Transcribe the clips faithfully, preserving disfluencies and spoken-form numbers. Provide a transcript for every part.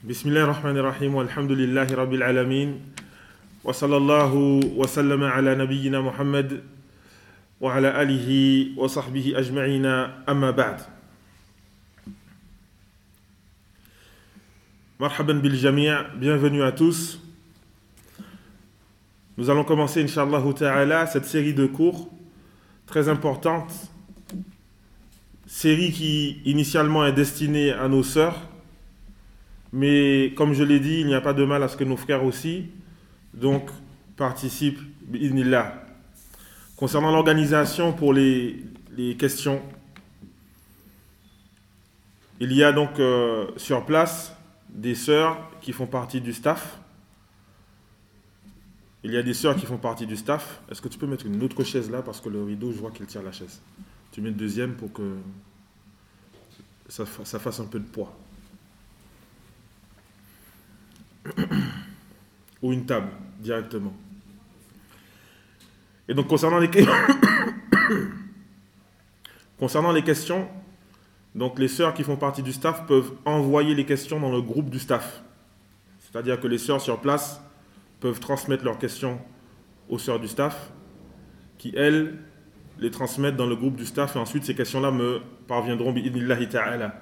Bismillah ar-Rahman ar-Rahim, walhamdulillahi rabbil alamin, wa sallallahu wa sallama ala nabiyyina Muhammad, wa ala alihi wa sahbihi ajma'ina, amma ba'd. Marhaban bil jami', bienvenue à tous. Nous allons commencer, Inch'Allah ta'ala, cette série de cours très importante, série qui initialement est destinée à nos sœurs, mais comme je l'ai dit, il n'y a pas de mal à ce que nos frères aussi donc participent bi'idhnillah. Concernant l'organisation pour les, les questions, il y a donc euh, sur place des sœurs qui font partie du staff. Il y a des sœurs qui font partie du staff. Est-ce que tu peux mettre une autre chaise là, parce que le rideau, je vois qu'il tire la chaise. Tu mets une deuxième pour que ça, ça fasse un peu de poids. Ou une table, directement. Et donc, concernant les, concernant les questions, donc les sœurs qui font partie du staff peuvent envoyer les questions dans le groupe du staff. C'est-à-dire que les sœurs sur place peuvent transmettre leurs questions aux sœurs du staff, qui, elles, les transmettent dans le groupe du staff, et ensuite ces questions-là me parviendront bi'idhnillahi ta'ala.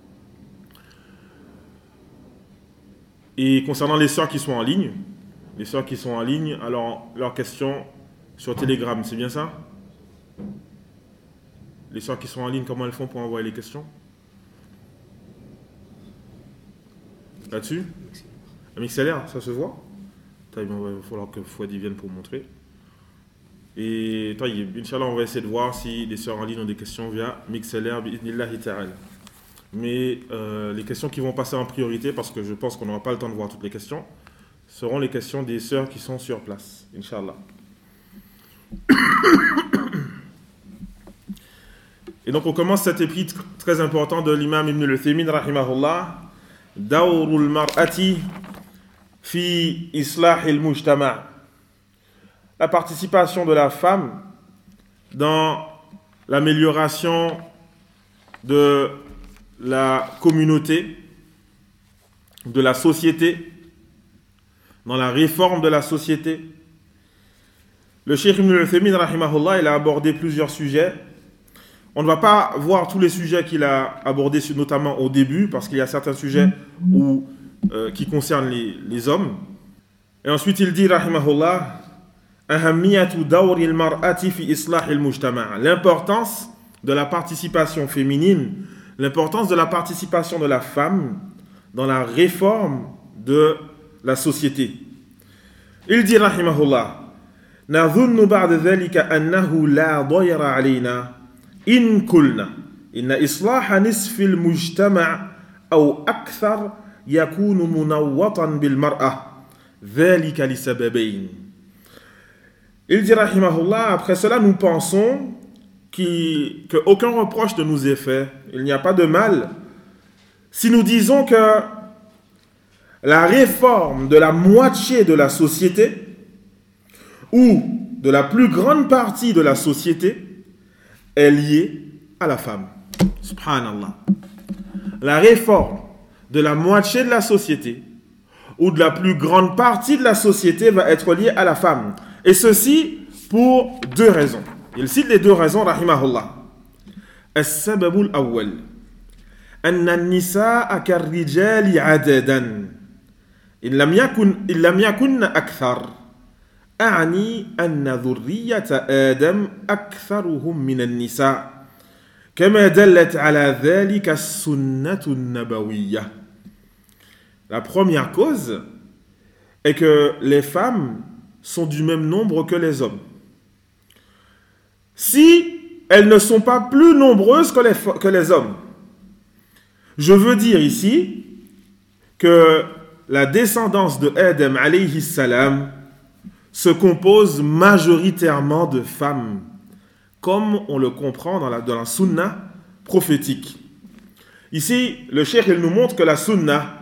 Et concernant les sœurs qui sont en ligne, les sœurs qui sont en ligne, alors leurs questions sur Telegram, c'est bien ça? Les sœurs qui sont en ligne, comment elles font pour envoyer les questions? Là-dessus? Un M X L R, ça se voit? Il va falloir que Fouadi vienne pour montrer. Et Inch'Allah, on va essayer de voir si les sœurs en ligne ont des questions via M X L R, bi'idhnillahi ta'ala. Mais euh, les questions qui vont passer en priorité, parce que je pense qu'on n'aura pas le temps de voir toutes les questions, seront les questions des sœurs qui sont sur place, Inch'Allah. Et donc on commence cet épître très important de l'imam Ibn al-Uthaymin, rahimahullah, Dawrul mar'ati fi islahil mujtama'. La participation de la femme dans l'amélioration de la communauté, de la société, dans la réforme de la société. Le Cheikh Ibn al-Uthaymin, rahimahullah, il a abordé plusieurs sujets. On ne va pas voir tous les sujets qu'il a abordés, notamment au début, parce qu'il y a certains sujets où, euh, qui concernent les, les hommes. Et ensuite, il dit, rahimahullah, ahammiyatu dawri al-mar'ati fi islah al-mujtama'. L'importance de la participation féminine, l'importance de la participation de la femme dans la réforme de la société. Il dit, rahimahullah, nadhunnu ba'da dhalika annahu la dayra alayna in kulna inna islaha nisfi al-mujtama' aw akthar yakunu munawwatan bil mar'a dhalika li sababayn. Il dit, rahimahullah, après cela nous pensons Qui, que aucun reproche ne nous est fait, il n'y a pas de mal si nous disons que la réforme de la moitié de la société ou de la plus grande partie de la société est liée à la femme. Subhanallah. La réforme de la moitié de la société ou de la plus grande partie de la société va être liée à la femme. Et ceci pour deux raisons. Il cite les deux raisons, rahimahullah. السبب الأول أن النساء كالرجال عددا إن لم يكن إن لم يكن أكثر أعني أن ذرية آدم أكثرهم من النساء كما دلت على ذلك السنة النبوية. La première cause est que les femmes sont du même nombre que les hommes. Si elles ne sont pas plus nombreuses que les, que les hommes. Je veux dire ici que la descendance de Adam alayhi salam se compose majoritairement de femmes, comme on le comprend dans la, dans la sunna prophétique. Ici, le cheikh il nous montre que la sunna,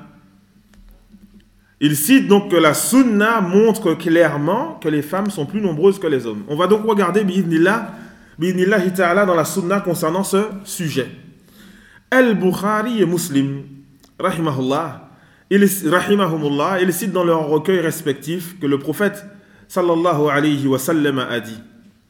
il cite donc que la sunna montre clairement que les femmes sont plus nombreuses que les hommes. On va donc regarder bi'idhnillah bi'idhnillahi ta'ala dans la sunna concernant ce sujet. Al-Bukhari et Muslim, rahimahullah, ils, rahimahumullah, ils citent dans leurs recueils respectifs que le prophète sallallahu alayhi wa sallam a dit: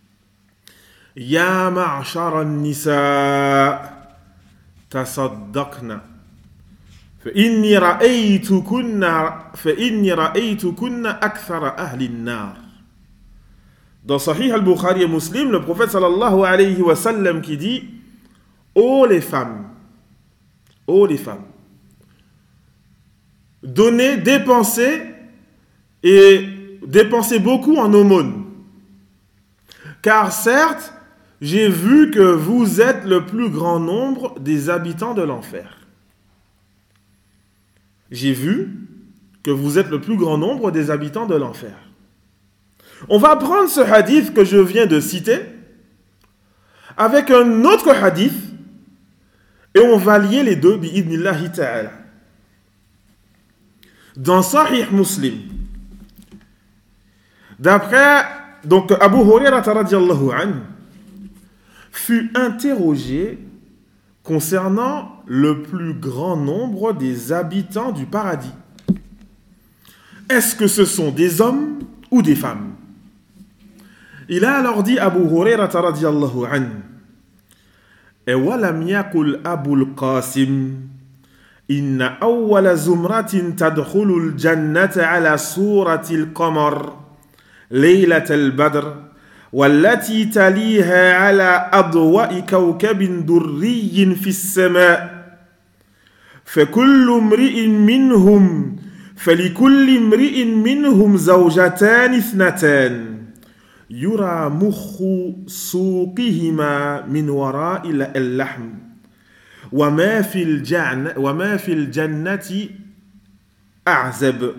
Ya ma'shara an-nisa tasaddaqna fa inni ra'aytukunna fa inni ra'aytukunna akthara ahli an-nar. Dans Sahih al-Bukhari et Muslim, le prophète sallallahu alayhi wa sallam qui dit: Ô les femmes, ô les femmes, donnez, dépensez et dépensez beaucoup en aumône. Car certes, j'ai vu que vous êtes le plus grand nombre des habitants de l'enfer. J'ai vu que vous êtes le plus grand nombre des habitants de l'enfer. On va prendre ce hadith que je viens de citer avec un autre hadith et on va lier les deux bi'idnillahi ta'ala. Dans Sahih Muslim, d'après donc Abu Hurairah radhiyallahu anhu fut interrogé concernant le plus grand nombre des habitants du paradis. Est-ce que ce sont des hommes ou des femmes? Il a alors dit Abu Hurairah radhiyallahu anhu: Et walam yaqul Abul Qasim inna awwala zumratin tadkhulul jannata ala suratil qamar laylatal badr wallati taliha ala adwa'i kawkabin durriyyin fis sama' fakullu imri'in minhum falikulli imri'in minhum zawjatan ithnatan yura mukhu suqihima min wara'i al-lahm wa ma fil janna wa ma fil jannati a'zab.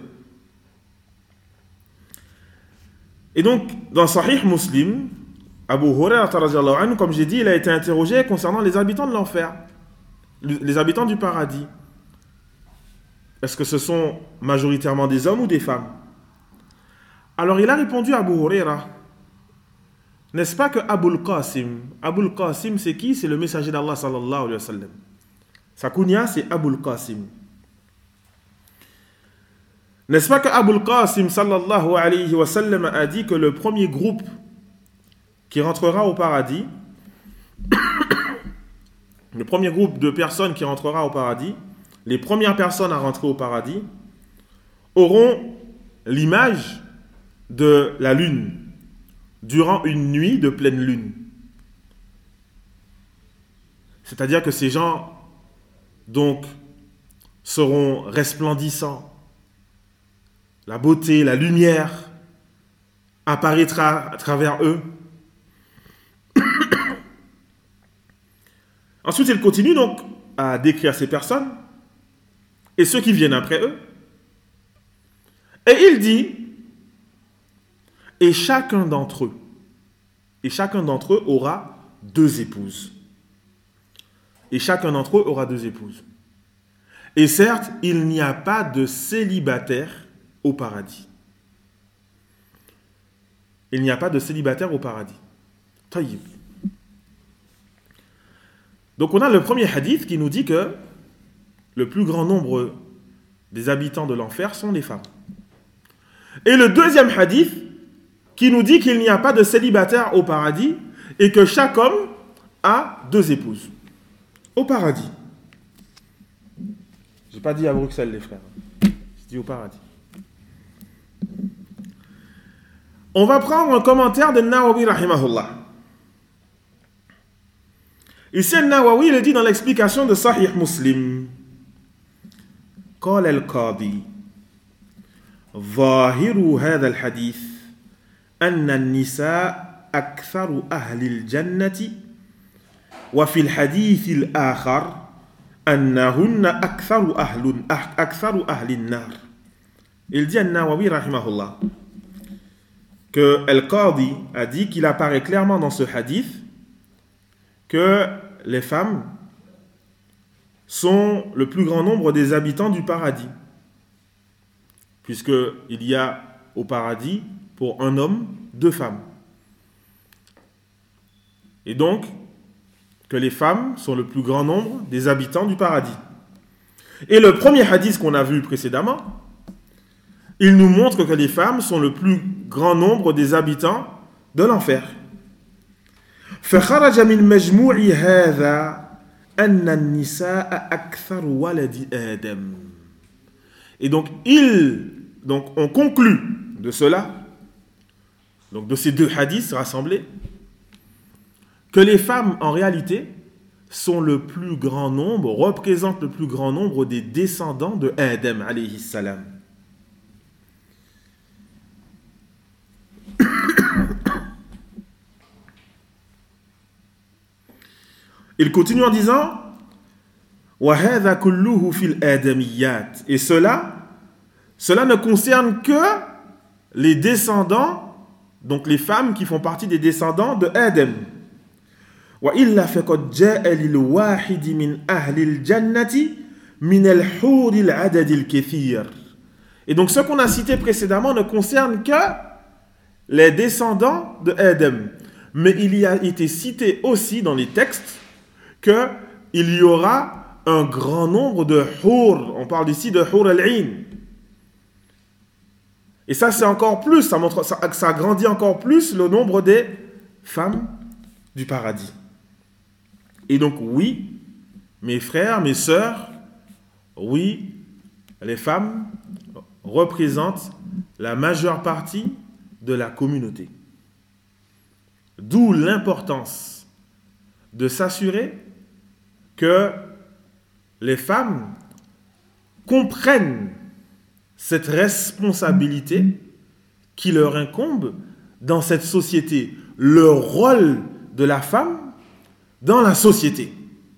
Et donc dans Sahih Muslim, Abu Hurairah radhiyallahu anhu, comme j'ai dit, il a été interrogé concernant les habitants de l'enfer, les habitants du paradis. Est-ce que ce sont majoritairement des hommes ou des femmes? Alors il a répondu à Abu Hurairah: N'est-ce pas que Abul Qasim, Abul Qasim c'est qui? C'est le messager d'Allah sallallahu alayhi wa sallam. Sa kunya c'est Abul Qasim. N'est-ce pas que Abul Qasim sallallahu alayhi wa sallam a dit que le premier groupe qui rentrera au paradis, le premier groupe de personnes qui rentrera au paradis, les premières personnes à rentrer au paradis, auront l'image de la lune durant une nuit de pleine lune. C'est-à-dire que ces gens, donc, seront resplendissants. La beauté, la lumière apparaîtra à travers eux. Ensuite, il continue donc à décrire ces personnes et ceux qui viennent après eux. Et il dit: Et chacun d'entre eux, et chacun d'entre eux aura deux épouses. Et chacun d'entre eux aura deux épouses. Et certes, il n'y a pas de célibataire au paradis. Il n'y a pas de célibataire au paradis. Taïb. Donc on a le premier hadith qui nous dit que le plus grand nombre des habitants de l'enfer sont les femmes. Et le deuxième hadith qui nous dit qu'il n'y a pas de célibataire au paradis et que chaque homme a deux épouses au paradis. Je n'ai pas dit à Bruxelles, les frères. Je dis au paradis. On va prendre un commentaire de Nawawi rahimahullah. Ici, Nawawi, il dit dans l'explication de Sahih Muslim: قال القاضي ظاهر هذا الحديث أن النساء أكثر أهل الجنة وفي الحديث الآخر أنهن أكثر أهل أكثر أهل النار. Il dit à Nawawi rahimahullah que Al-Qadi a dit qu'il apparaît clairement dans ce hadith que les femmes sont le plus grand nombre des habitants du paradis, puisqu'il y a au paradis pour un homme deux femmes, et donc que les femmes sont le plus grand nombre des habitants du paradis. Et le premier hadith qu'on a vu précédemment, il nous montre que les femmes sont le plus grand nombre des habitants de l'enfer. فخرج من مجموع هذا أن النساء أكثر ولد آدم. Et donc, il, donc on conclut de cela, donc de ces deux hadiths rassemblés, que les femmes en réalité sont le plus grand nombre, représentent le plus grand nombre des descendants de Adam alayhi salam. Il continue en disant وَهَذَا كُلُّهُ فِي الْآدَمِيَّاتِ. Et cela, cela ne concerne que les descendants, donc les femmes qui font partie des descendants de Adam. وَإِلَّا فَقَدْ جَاءَ لِلْوَاحِدِ مِنْ أَهْلِ الْجَنَّةِ مِنَ الْحُورِ الْعَدَدِ الْكَثِيرِ. Et donc ce qu'on a cité précédemment ne concerne que les descendants de Adam. Mais il y a été cité aussi dans les textes qu'il y aura un grand nombre de hur. On parle ici de hur al-'ain. Et ça, c'est encore plus, ça, montre, ça, ça agrandit encore plus le nombre des femmes du paradis. Et donc, oui, mes frères, mes sœurs, oui, les femmes représentent la majeure partie de la communauté. D'où l'importance de s'assurer que les femmes comprennent cette responsabilité qui leur incombe dans cette société, le rôle de la femme dans la société.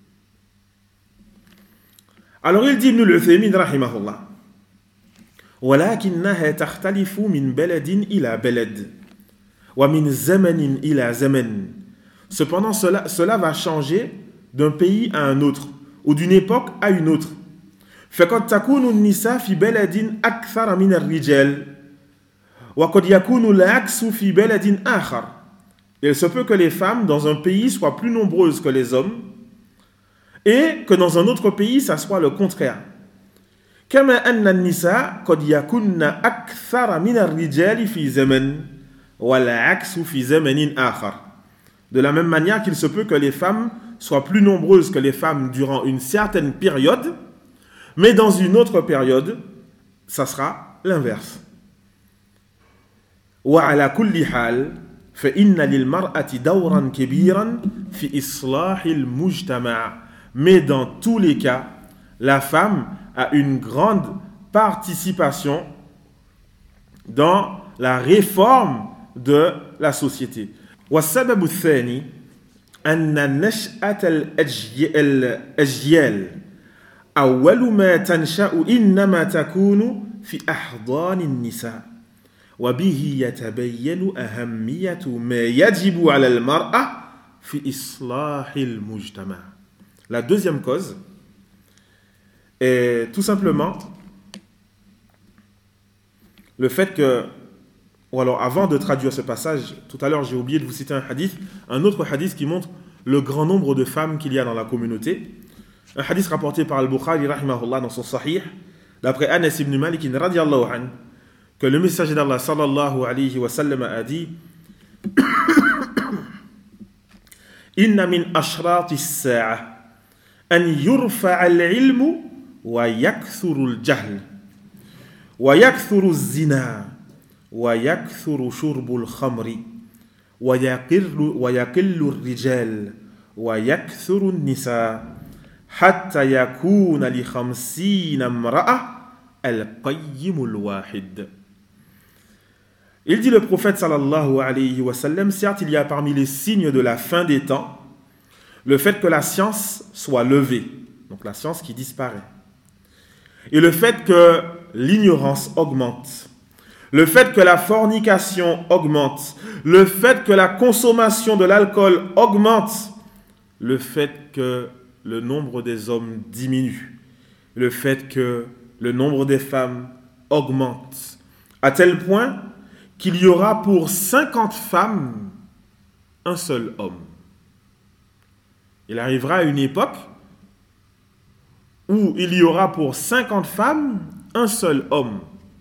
Alors il dit Ibn al-Uthaymin rahimahullah ولكنها تختلف من بلد إلى بلد ومن زمن إلى زمن. Cependant cela, cela va changer d'un pays à un autre ou d'une époque à une autre. فقد تكون النساء في بلد أكثر من الرجال وقد يكون العكس في بلد آخر. Il se peut que les femmes dans un pays soient plus nombreuses que les hommes et que dans un autre pays ça soit le contraire. كما أن النساء قد يكون أكثر من الرجال في زمن والعكس في زمن آخر. De la même manière qu'il se peut que les femmes soient plus nombreuses que les femmes durant une certaine période, mais dans une autre période, ça sera l'inverse. وعلى كل حال فإن للمرأة دورا كبيرا في إصلاح المجتمع. Mais dans tous les cas, la femme a une grande participation dans la réforme de la société. والسبب الثاني أن نشأة الأجيال أول ما تنشأ إنما تكون في أحضان النساء وبه يتبين أهمية ما يجب على المرأة في إصلاح المجتمع. La deuxième cause est tout simplement le fait que, ou alors avant de traduire ce passage, tout à l'heure j'ai oublié de vous citer un hadith, un autre hadith qui montre le grand nombre de femmes qu'il y a dans la communauté. Un hadith rapporté par Al-Bukhari rahimahullah dans son Sahih, d'après Anas ibn Malik radiyallahu anhu, que le messager d'Allah sallallahu alayhi wa sallam a dit Inna min ashrati as-sa'a an yurfa'a al-'ilmu wa yakthuru al-jahl wa yakthuru az-zina wa yakthuru shurbu al-khamri wa yaqillu wa yaqillu ar-rijal wa yakthuru an-nisa hatta yakuna li khamsina imra'a al-qayyim al-wahid. Il dit le prophète sallallahu alayhi wa sallam, certes il y a parmi les signes de la fin des temps le fait que la science soit levée, donc la science qui disparaît, et le fait que l'ignorance augmente, le fait que la fornication augmente, le fait que la consommation de l'alcool augmente, le fait que le nombre des hommes diminue, le fait que le nombre des femmes augmente, à tel point qu'il y aura pour cinquante femmes un seul homme. Il arrivera à une époque où il y aura pour cinquante femmes un seul homme.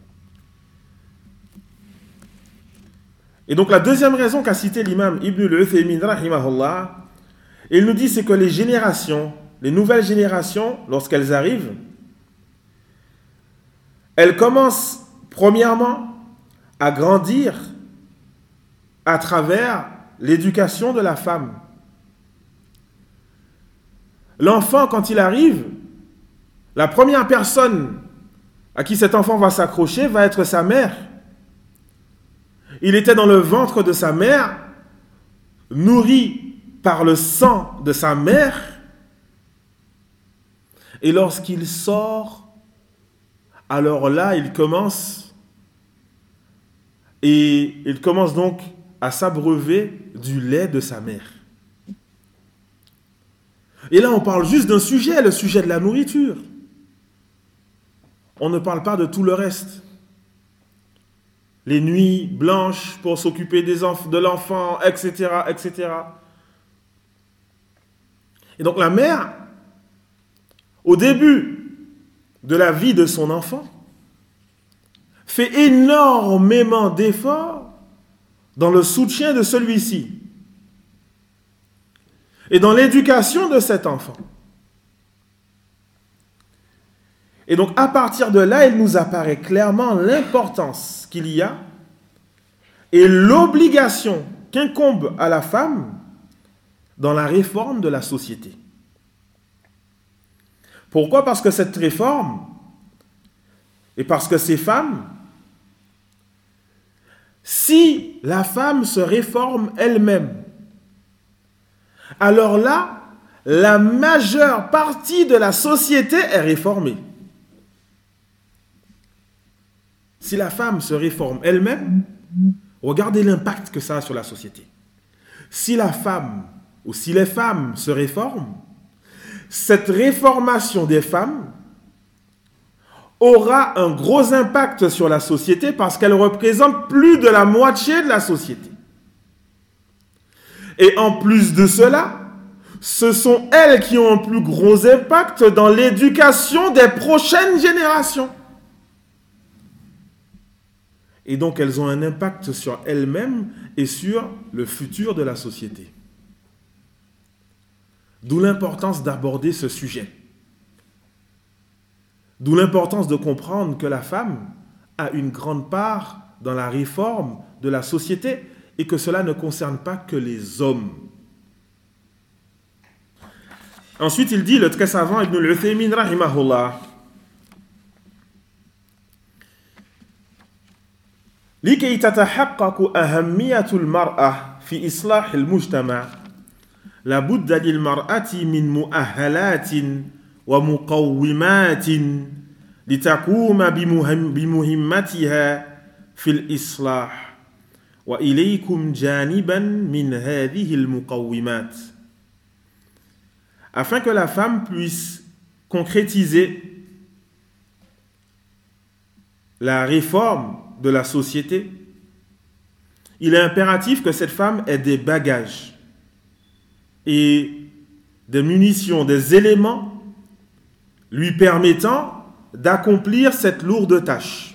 Et donc la deuxième raison qu'a cité l'imam Ibn al-Uthaymin rahimahullah, il nous dit c'est que les générations, les nouvelles générations, lorsqu'elles arrivent, elles commencent premièrement à grandir à travers l'éducation de la femme. L'enfant, quand il arrive, la première personne à qui cet enfant va s'accrocher va être sa mère. Il était dans le ventre de sa mère, nourri par le sang de sa mère, et lorsqu'il sort, alors là, il commence, et il commence donc à s'abreuver du lait de sa mère. Et là, on parle juste d'un sujet, le sujet de la nourriture. On ne parle pas de tout le reste. Les nuits blanches pour s'occuper des enf- de l'enfant, et cetera, et cetera. Et donc la mère, au début de la vie de son enfant, fait énormément d'efforts dans le soutien de celui-ci et dans l'éducation de cet enfant. Et donc, à partir de là, il nous apparaît clairement l'importance qu'il y a et l'obligation qu'incombe à la femme dans la réforme de la société. Pourquoi? Parce que cette réforme, et parce que ces femmes, si la femme se réforme elle-même, alors là, la majeure partie de la société est réformée. Si la femme se réforme elle-même, regardez l'impact que ça a sur la société. Si la femme, ou si les femmes se réforment, cette réformation des femmes aura un gros impact sur la société parce qu'elle représente plus de la moitié de la société. Et en plus de cela, ce sont elles qui ont un plus gros impact dans l'éducation des prochaines générations. Et donc, elles ont un impact sur elles-mêmes et sur le futur de la société. D'où l'importance d'aborder ce sujet. D'où l'importance de comprendre que la femme a une grande part dans la réforme de la société et que cela ne concerne pas que les hommes. Ensuite, il dit, le très savant Ibn al-Uthaymin rahimahullah, لكي تتحقق أهمية المرأة في إصلاح المجتمع لابد للمرأة من مؤهلات ومقومات لتقوم بمهم بمهمتها في الإصلاح وإليكم جانبا من هذه المقومات. Afin que la femme puisse concrétiser la réforme de la société, il est impératif que cette femme ait des bagages et des munitions, des éléments lui permettant d'accomplir cette lourde tâche,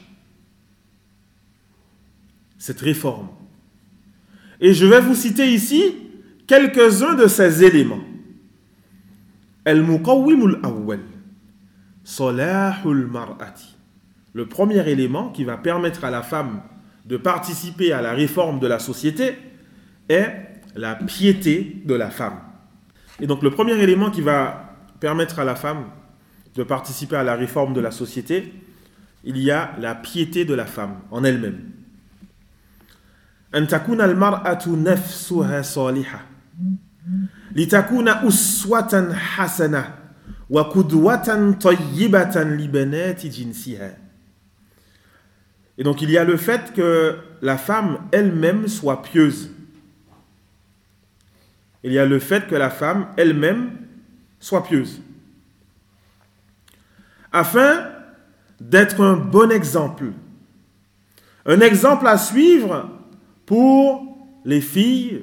cette réforme. Et je vais vous citer ici quelques-uns de ces éléments. Al-Muqawwimul Awwal, Salahul Mar'ati. Le premier élément qui va permettre à la femme de participer à la réforme de la société est la piété de la femme. Et donc le premier élément qui va permettre à la femme de participer à la réforme de la société, il y a la piété de la femme en elle-même. An takuna al-mar'atu nafsuha salihah litakuna uswatan hasana wa qudwatan tayyibatan li banati jinsiha. Et donc il y a le fait que la femme elle-même soit pieuse. Il y a le fait que la femme elle-même soit pieuse. Afin d'être un bon exemple. Un exemple à suivre pour les filles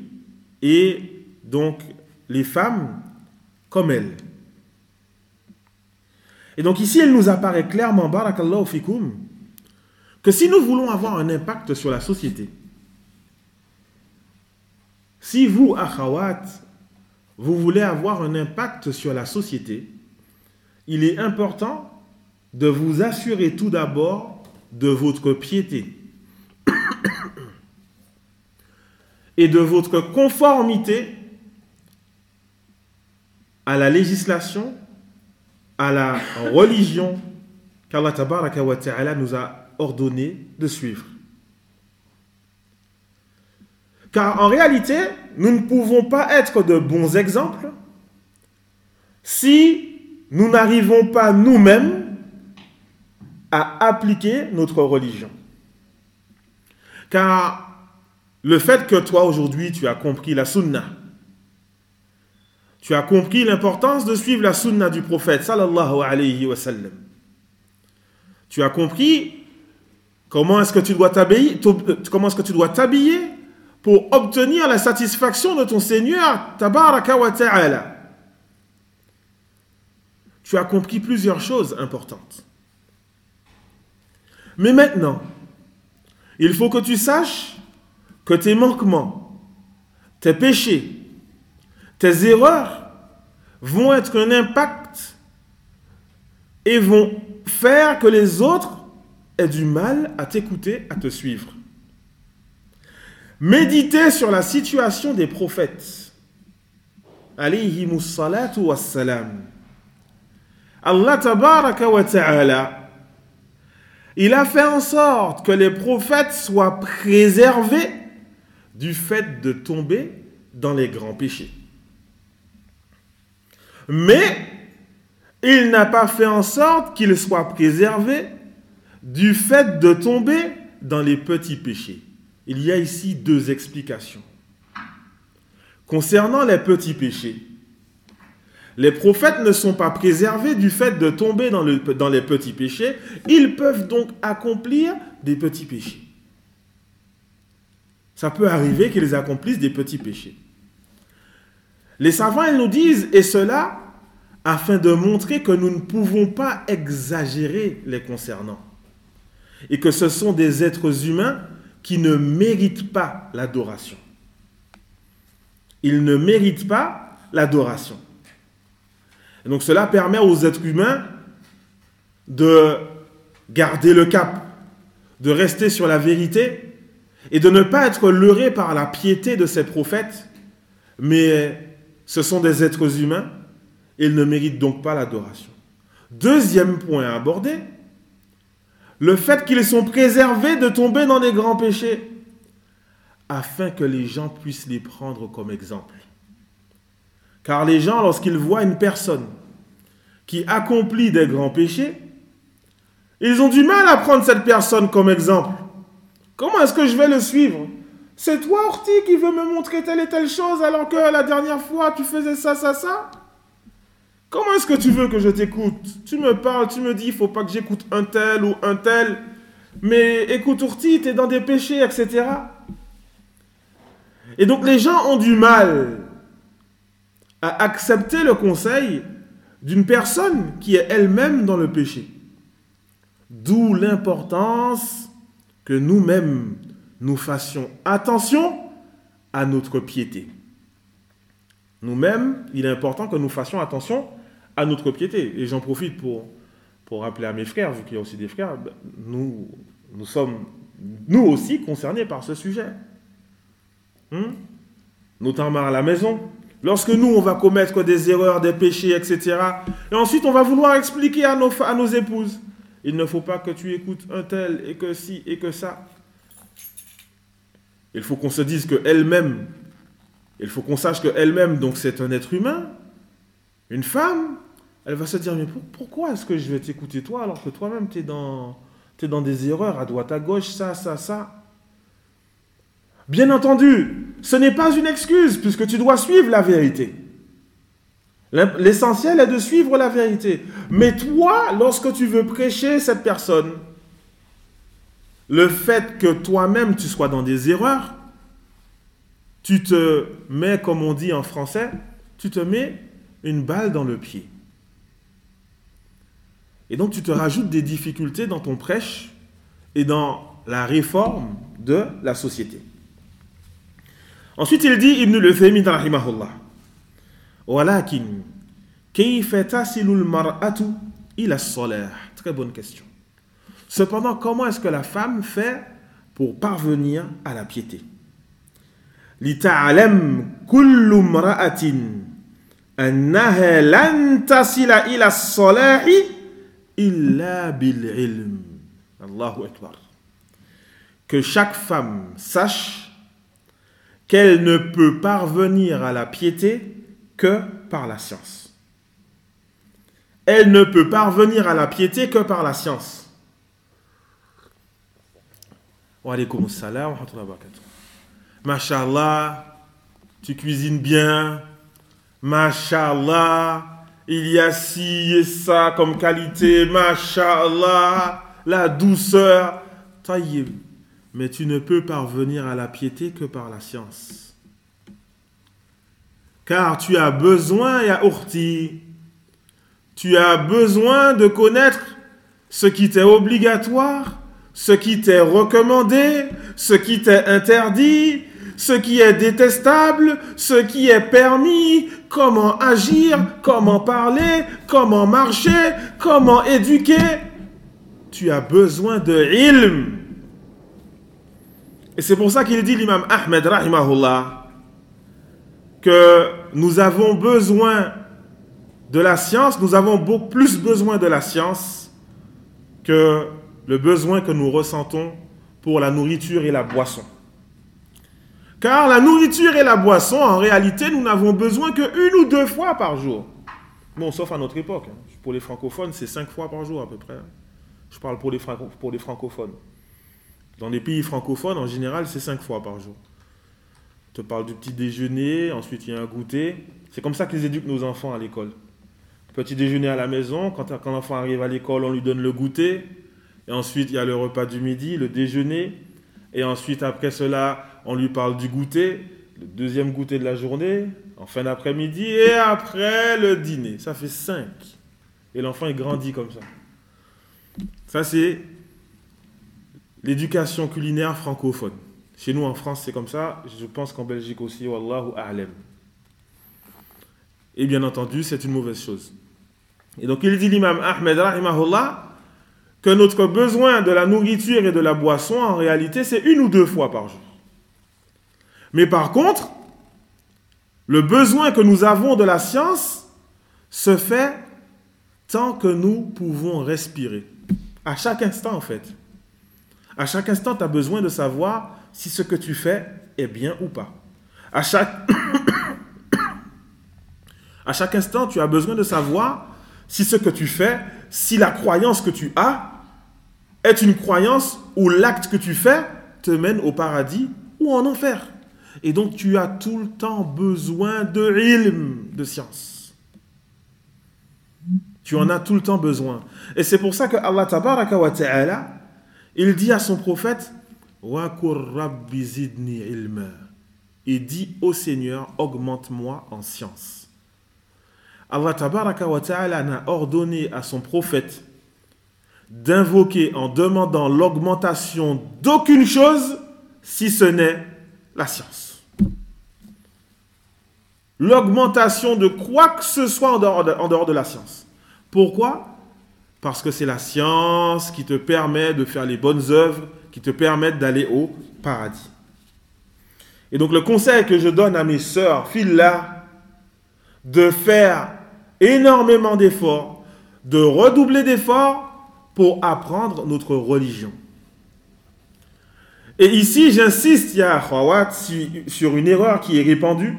et donc les femmes comme elle. Et donc ici, il nous apparaît clairement, barakallahu fikoum, que si nous voulons avoir un impact sur la société, si vous, akhawat, vous voulez avoir un impact sur la société, il est important de vous assurer tout d'abord de votre piété et de votre conformité à la législation, à la religion qu'Allah tabaraka wa ta'ala nous a ordonné de suivre. Car en réalité, nous ne pouvons pas être de bons exemples si nous n'arrivons pas nous-mêmes à appliquer notre religion. Car le fait que toi aujourd'hui tu as compris la sunna, tu as compris l'importance de suivre la sunna du prophète sallallahu alayhi wa sallam, tu as compris comment est-ce que tu dois t'habiller, comment est-ce que tu dois t'habiller pour obtenir la satisfaction de ton Seigneur tabaraka wa ta'ala. Tu as compris plusieurs choses importantes. Mais maintenant, il faut que tu saches que tes manquements, tes péchés, tes erreurs vont être un impact et vont faire que les autres aient du mal à t'écouter, à te suivre. Méditez sur la situation des prophètes. Alayhimus salatu wassalam. Allah tabaraka wa ta'ala, il a fait en sorte que les prophètes soient préservés du fait de tomber dans les grands péchés. Mais il n'a pas fait en sorte qu'ils soient préservés du fait de tomber dans les petits péchés. Il y a ici deux explications. Concernant les petits péchés, les prophètes ne sont pas préservés du fait de tomber dans, le, dans les petits péchés. Ils peuvent donc accomplir des petits péchés. Ça peut arriver qu'ils accomplissent des petits péchés. Les savants, ils nous disent, et cela afin de montrer que nous ne pouvons pas exagérer les concernant. Et que ce sont des êtres humains qui ne méritent pas l'adoration. Ils ne méritent pas l'adoration. Et donc cela permet aux êtres humains de garder le cap, de rester sur la vérité et de ne pas être leurrés par la piété de ces prophètes, mais ce sont des êtres humains, ils ne méritent donc pas l'adoration. Deuxième point à aborder, le fait qu'ils sont préservés de tomber dans les grands péchés, afin que les gens puissent les prendre comme exemple. Car les gens, lorsqu'ils voient une personne qui accomplit des grands péchés, ils ont du mal à prendre cette personne comme exemple. Comment est-ce que je vais le suivre? C'est toi, Orti, qui veut me montrer telle et telle chose alors que la dernière fois, tu faisais ça, ça, ça? Comment est-ce que tu veux que je t'écoute? Tu me parles, tu me dis, il ne faut pas que j'écoute un tel ou un tel. Mais écoute, Orti, tu es dans des péchés, et cetera. Et donc, les gens ont du mal à accepter le conseil d'une personne qui est elle-même dans le péché. D'où l'importance que nous-mêmes, nous fassions attention à notre piété. Nous-mêmes, il est important que nous fassions attention à notre piété. Et j'en profite pour, pour rappeler à mes frères, vu qu'il y a aussi des frères, nous, nous sommes, nous aussi, concernés par ce sujet. Hum? Notamment à la maison. Lorsque nous, on va commettre des erreurs, des péchés, et cetera. Et ensuite, on va vouloir expliquer à nos, à nos épouses. Il ne faut pas que tu écoutes un tel, et que ci, et que ça. Il faut qu'on se dise qu'elle-même, il faut qu'on sache qu'elle-même, donc c'est un être humain, une femme, elle va se dire, mais pour, pourquoi est-ce que je vais t'écouter toi, alors que toi-même, tu es dans, t'es dans des erreurs, à droite, à gauche, ça, ça, ça. Bien entendu, ce n'est pas une excuse, puisque tu dois suivre la vérité. L'essentiel est de suivre la vérité. Mais toi, lorsque tu veux prêcher cette personne, le fait que toi-même tu sois dans des erreurs, tu te mets, comme on dit en français, tu te mets une balle dans le pied. Et donc tu te rajoutes des difficultés dans ton prêche et dans la réforme de la société. Ensuite il dit Ibn al-Uthaymin rahimahullah walakin kayfa tasilu al-mar'atu ila as-salah. Très bonne question. Cependant, comment est-ce que la femme fait pour parvenir à la piété? Lita'alam kullu imra'atin annaha lan tasila ila as-salah illa bil ilm. Allahu akbar. Que chaque femme sache qu'elle ne peut parvenir à la piété que par la science. Elle ne peut parvenir à la piété que par la science. Wa alaykoum assalam wa rahmatullahi wa barakatuh. Masha'Allah, tu cuisines bien. Masha'Allah, il y a ci et ça comme qualité. Masha'Allah, la douceur. Taïb. Mais tu ne peux parvenir à la piété que par la science. Car tu as besoin, ya ukhti, tu as besoin de connaître ce qui t'est obligatoire, ce qui t'est recommandé, ce qui t'est interdit, ce qui est détestable, ce qui est permis, comment agir, comment parler, comment marcher, comment éduquer. Tu as besoin de ilm. Et c'est pour ça qu'il dit l'imam Ahmed rahimahullah que nous avons besoin de la science, nous avons beaucoup plus besoin de la science que le besoin que nous ressentons pour la nourriture et la boisson. Car la nourriture et la boisson, en réalité, nous n'avons besoin qu'une ou deux fois par jour. Bon, sauf à notre époque. Pour les francophones, c'est cinq fois par jour à peu près. Je parle pour les, franco- pour les francophones. Dans les pays francophones, en général, c'est cinq fois par jour. Je te parle du petit déjeuner, ensuite il y a un goûter. C'est comme ça qu'ils éduquent nos enfants à l'école. Petit déjeuner à la maison, quand, quand l'enfant arrive à l'école, on lui donne le goûter. Et ensuite, il y a le repas du midi, le déjeuner. Et ensuite, après cela, on lui parle du goûter, le deuxième goûter de la journée, en fin d'après-midi, et après le dîner. Ça fait cinq. Et l'enfant, il grandit comme ça. Ça, c'est l'éducation culinaire francophone. Chez nous, en France, c'est comme ça. Je pense qu'en Belgique aussi, wallahu a'lam. Et bien entendu, c'est une mauvaise chose. Et donc, il dit l'imam Ahmed, rahimahullah, que notre besoin de la nourriture et de la boisson, en réalité, c'est une ou deux fois par jour. Mais par contre, le besoin que nous avons de la science se fait tant que nous pouvons respirer. À chaque instant, en fait. À chaque instant, tu as besoin de savoir si ce que tu fais est bien ou pas. À chaque, à chaque instant, tu as besoin de savoir si ce que tu fais, si la croyance que tu as est une croyance où l'acte que tu fais te mène au paradis ou en enfer. Et donc, tu as tout le temps besoin de ilm, de science. Tu en as tout le temps besoin. Et c'est pour ça que Allah tabaraka wa ta'ala, il dit à son prophète, wa qur rabbi zidni ilma. Il dit au Seigneur, augmente-moi en science. Allah tabaraka wa ta'ala n'a ordonné à son prophète d'invoquer en demandant l'augmentation d'aucune chose si ce n'est la science. L'augmentation de quoi que ce soit en dehors de, en dehors de la science. Pourquoi ? Parce que c'est la science qui te permet de faire les bonnes œuvres, qui te permettent d'aller au paradis. Et donc le conseil que je donne à mes sœurs, filles-là, de faire énormément d'efforts, de redoubler d'efforts pour apprendre notre religion. Et ici, j'insiste, ya akhawat, sur une erreur qui est répandue.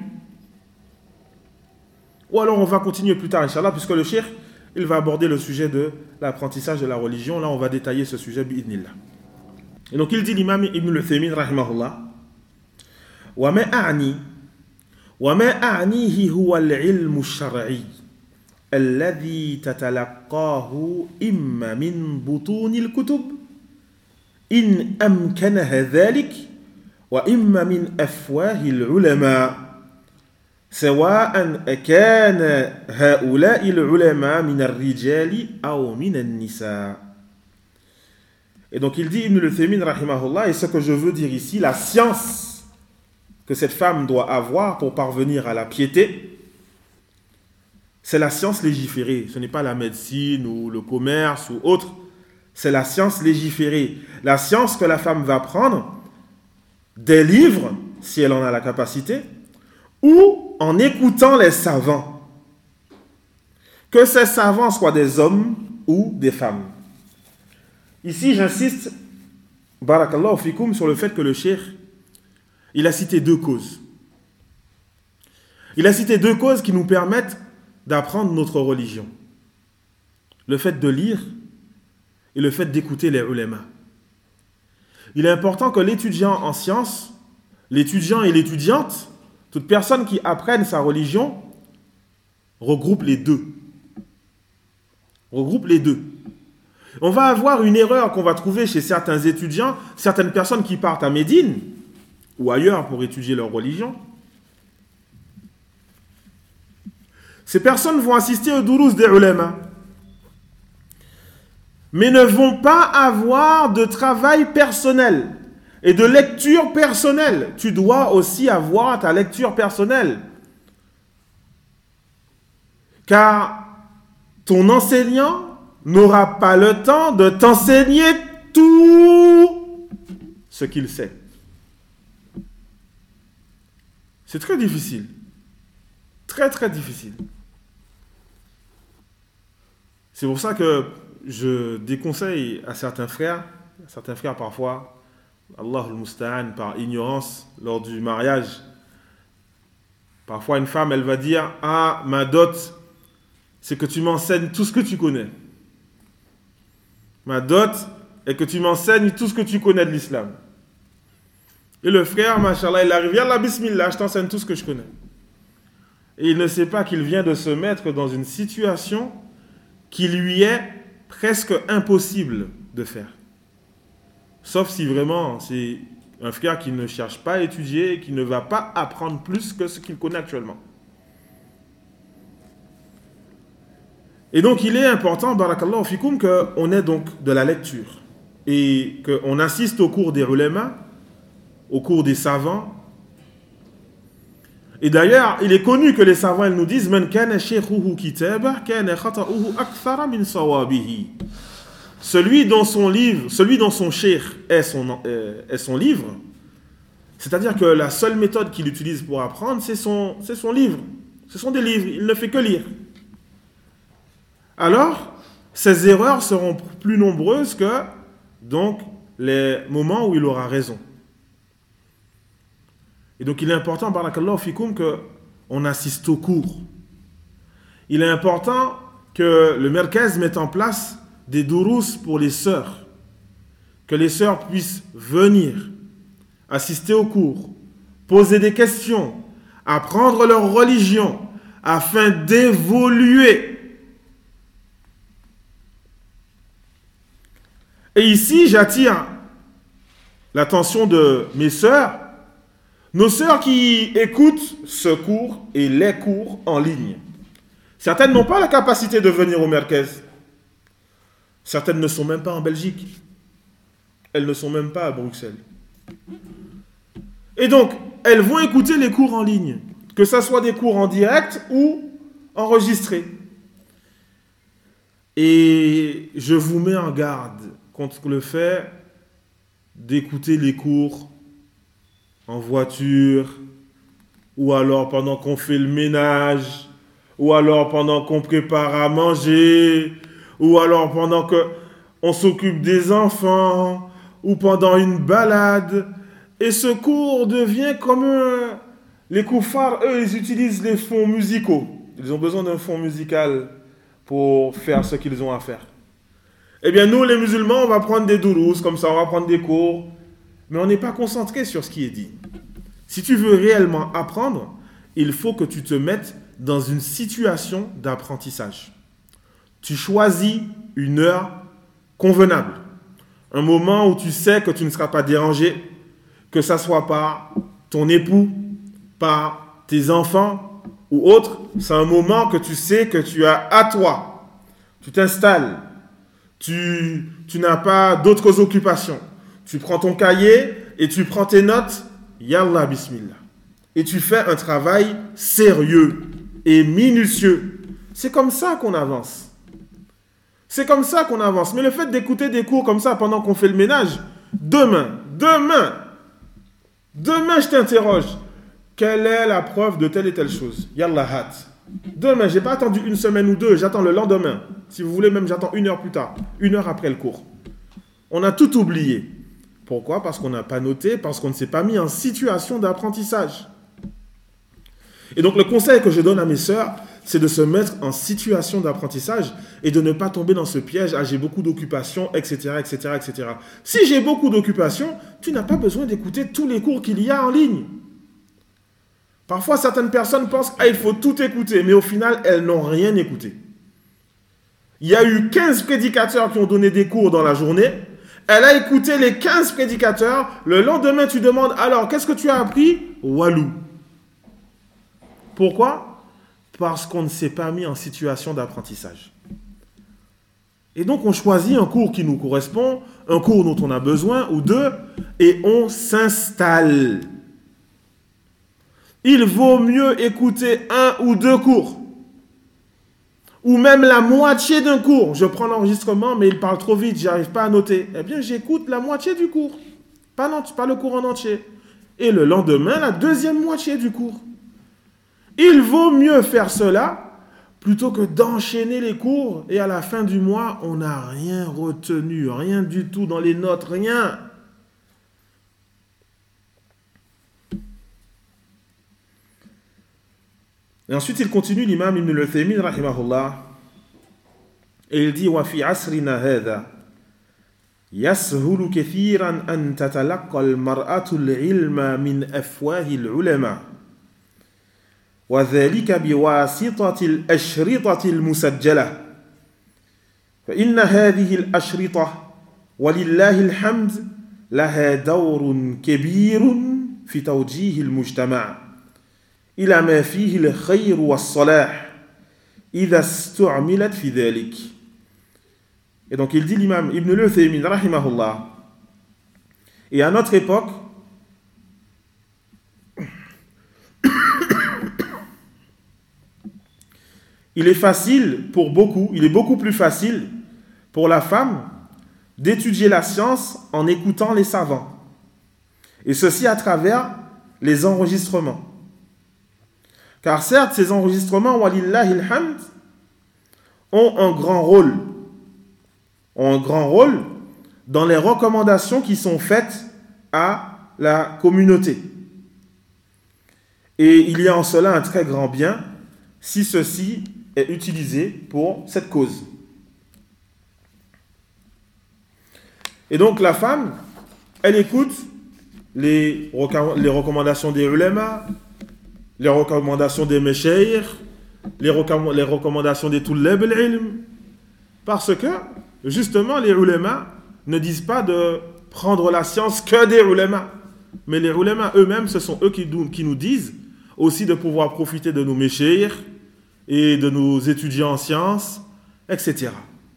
Ou alors on va continuer plus tard, Inch'Allah, puisque le cheikh, il va aborder le sujet de l'apprentissage de la religion. Là, on va détailler ce sujet, bi'idnillah. Et donc, il dit l'imam Ibn al-Uthaymin, rahimahullah, wa ma a'ni, wa ma a'nihi huwa al-ilmu al-shar'i, alladhi tatalaqahu imma min butuni al-kutub, in amkanaha dhalik, wa imma min afwahi al-ulama. سواء كان هؤلاء العلماء من الرجال أو من النساء. Et donc il dit Ibn al-Uthaymin rahimahullah, et ce que je veux dire ici, la science que cette femme doit avoir pour parvenir à la piété, c'est la science légiférée. Ce n'est pas la médecine ou le commerce ou autre. C'est la science légiférée. La science que la femme va prendre des livres, si elle en a la capacité, ou en écoutant les savants. Que ces savants soient des hommes ou des femmes. Ici, j'insiste, barakallahu fikoum, sur le fait que le cheikh, il a cité deux causes. Il a cité deux causes qui nous permettent d'apprendre notre religion. Le fait de lire et le fait d'écouter les ulémas. Il est important que l'étudiant en sciences, l'étudiant et l'étudiante, toute personne qui apprenne sa religion, regroupe les deux. Regroupe les deux. On va avoir une erreur qu'on va trouver chez certains étudiants, certaines personnes qui partent à Médine ou ailleurs pour étudier leur religion. Ces personnes vont assister au durous des ulémas, mais ne vont pas avoir de travail personnel et de lecture personnelle. Tu dois aussi avoir ta lecture personnelle. Car ton enseignant n'aura pas le temps de t'enseigner tout ce qu'il sait. C'est très difficile. Très, très difficile. C'est pour ça que je déconseille à certains frères, à certains frères parfois, Allah al-Musta'an, par ignorance lors du mariage. Parfois, une femme, elle va dire « Ah, ma dot, c'est que tu m'enseignes tout ce que tu connais. Ma dot est que tu m'enseignes tout ce que tu connais de l'islam. » Et le frère, machallah, il arrive « Yallah, bismillah, je t'enseigne tout ce que je connais. » Et il ne sait pas qu'il vient de se mettre dans une situation qui lui est presque impossible de faire. Sauf si vraiment c'est un frère qui ne cherche pas à étudier et qui ne va pas apprendre plus que ce qu'il connaît actuellement. Et donc il est important, barakallahu fikoum, qu'on ait donc de la lecture et qu'on assiste au cours des ulémas, au cours des savants. Et d'ailleurs, il est connu que les savants ils nous disent Man kana shaykhuhu kitaba kana khata'uhu akthara min sawabihi. Celui dont son livre, celui dont son cheikh est son, est son livre, c'est-à-dire que la seule méthode qu'il utilise pour apprendre, c'est son, c'est son livre. Ce sont des livres, il ne fait que lire. Alors, ses erreurs seront plus nombreuses que donc, les moments où il aura raison. Et donc, il est important, barakallahu fikoum, qu'on assiste au cours. Il est important que le merkez mette en place des durous pour les sœurs. Que les sœurs puissent venir, assister au cours, poser des questions, apprendre leur religion, afin d'évoluer. Et ici, j'attire l'attention de mes sœurs, nos sœurs qui écoutent ce cours et les cours en ligne. Certaines n'ont pas la capacité de venir au merkez. Certaines ne sont même pas en Belgique. Elles ne sont même pas à Bruxelles. Et donc, elles vont écouter les cours en ligne, que ce soit des cours en direct ou enregistrés. Et je vous mets en garde contre le fait d'écouter les cours en voiture, ou alors pendant qu'on fait le ménage, ou alors pendant qu'on prépare à manger, ou alors pendant qu'on s'occupe des enfants, ou pendant une balade. Et ce cours devient comme un... Les koufars, eux, ils utilisent les fonds musicaux. Ils ont besoin d'un fond musical pour faire ce qu'ils ont à faire. Eh bien, nous, les musulmans, on va prendre des durous, comme ça, on va prendre des cours, mais on n'est pas concentré sur ce qui est dit. Si tu veux réellement apprendre, il faut que tu te mettes dans une situation d'apprentissage. Tu choisis une heure convenable, un moment où tu sais que tu ne seras pas dérangé, que ça soit par ton époux, par tes enfants, ou autre, c'est un moment que tu sais que tu as à toi. Tu t'installes. Tu, tu n'as pas d'autres occupations. Tu prends ton cahier et tu prends tes notes. Yallah, bismillah. Et tu fais un travail sérieux et minutieux. C'est comme ça qu'on avance. C'est comme ça qu'on avance. Mais le fait d'écouter des cours comme ça pendant qu'on fait le ménage, demain, demain, demain je t'interroge. Quelle est la preuve de telle et telle chose? Yallah hat. Demain, je n'ai pas attendu une semaine ou deux, j'attends le lendemain. Si vous voulez, même j'attends une heure plus tard, une heure après le cours. On a tout oublié. Pourquoi? Parce qu'on n'a pas noté, parce qu'on ne s'est pas mis en situation d'apprentissage. Et donc le conseil que je donne à mes sœurs, c'est de se mettre en situation d'apprentissage et de ne pas tomber dans ce piège. Ah, j'ai beaucoup d'occupations, et cetera, et cetera, et cetera. Si j'ai beaucoup d'occupations, tu n'as pas besoin d'écouter tous les cours qu'il y a en ligne. Parfois, certaines personnes pensent « Ah, il faut tout écouter », mais au final, elles n'ont rien écouté. Il y a eu quinze prédicateurs qui ont donné des cours dans la journée. Elle a écouté les quinze prédicateurs. Le lendemain, tu demandes « Alors, qu'est-ce que tu as appris ?» Walou. Pourquoi? Parce qu'on ne s'est pas mis en situation d'apprentissage. Et donc, on choisit un cours qui nous correspond, un cours dont on a besoin, ou deux, et on s'installe. Il vaut mieux écouter un ou deux cours, ou même la moitié d'un cours. Je prends l'enregistrement, mais il parle trop vite, je n'arrive pas à noter. Eh bien, j'écoute la moitié du cours, pas, non, pas le cours en entier. Et le lendemain, la deuxième moitié du cours. Il vaut mieux faire cela plutôt que d'enchaîner les cours et à la fin du mois, on n'a rien retenu, rien du tout dans les notes, rien. Et ensuite, il continue, l'imam Ibn al-Uthaymin, rahimahullah, et il dit « Wa fi asrina hadha, yashulu kathiran an tatalaqqa al-mar'atu al-ilma min afwahi al-ulama. وذلك بواسطة الأشرطة المسجلة فإن هذه الأشرطة ولله الحمد لها دور كبير في توجيه المجتمع إلى ما فيه الخير والصلاح إذا استعملت في ذلك. Et donc il dit l'imam Ibn al-Uthaymin rahimahullah, et à notre époque, il est facile pour beaucoup, il est beaucoup plus facile pour la femme d'étudier la science en écoutant les savants. Et ceci à travers les enregistrements. Car certes, ces enregistrements, walillahil hamd, ont un grand rôle. Ont un grand rôle dans les recommandations qui sont faites à la communauté. Et il y a en cela un très grand bien si ceci est utilisé pour cette cause. Et donc la femme, elle écoute les, les recommandations des ulama, les recommandations des meshayikh, les, recomm les recommandations des tullab al-ilm, parce que justement les ulama ne disent pas de prendre la science que des ulama, mais les ulama eux-mêmes, ce sont eux qui, qui nous disent aussi de pouvoir profiter de nos meshayikh et de nos étudiants en sciences, et cetera.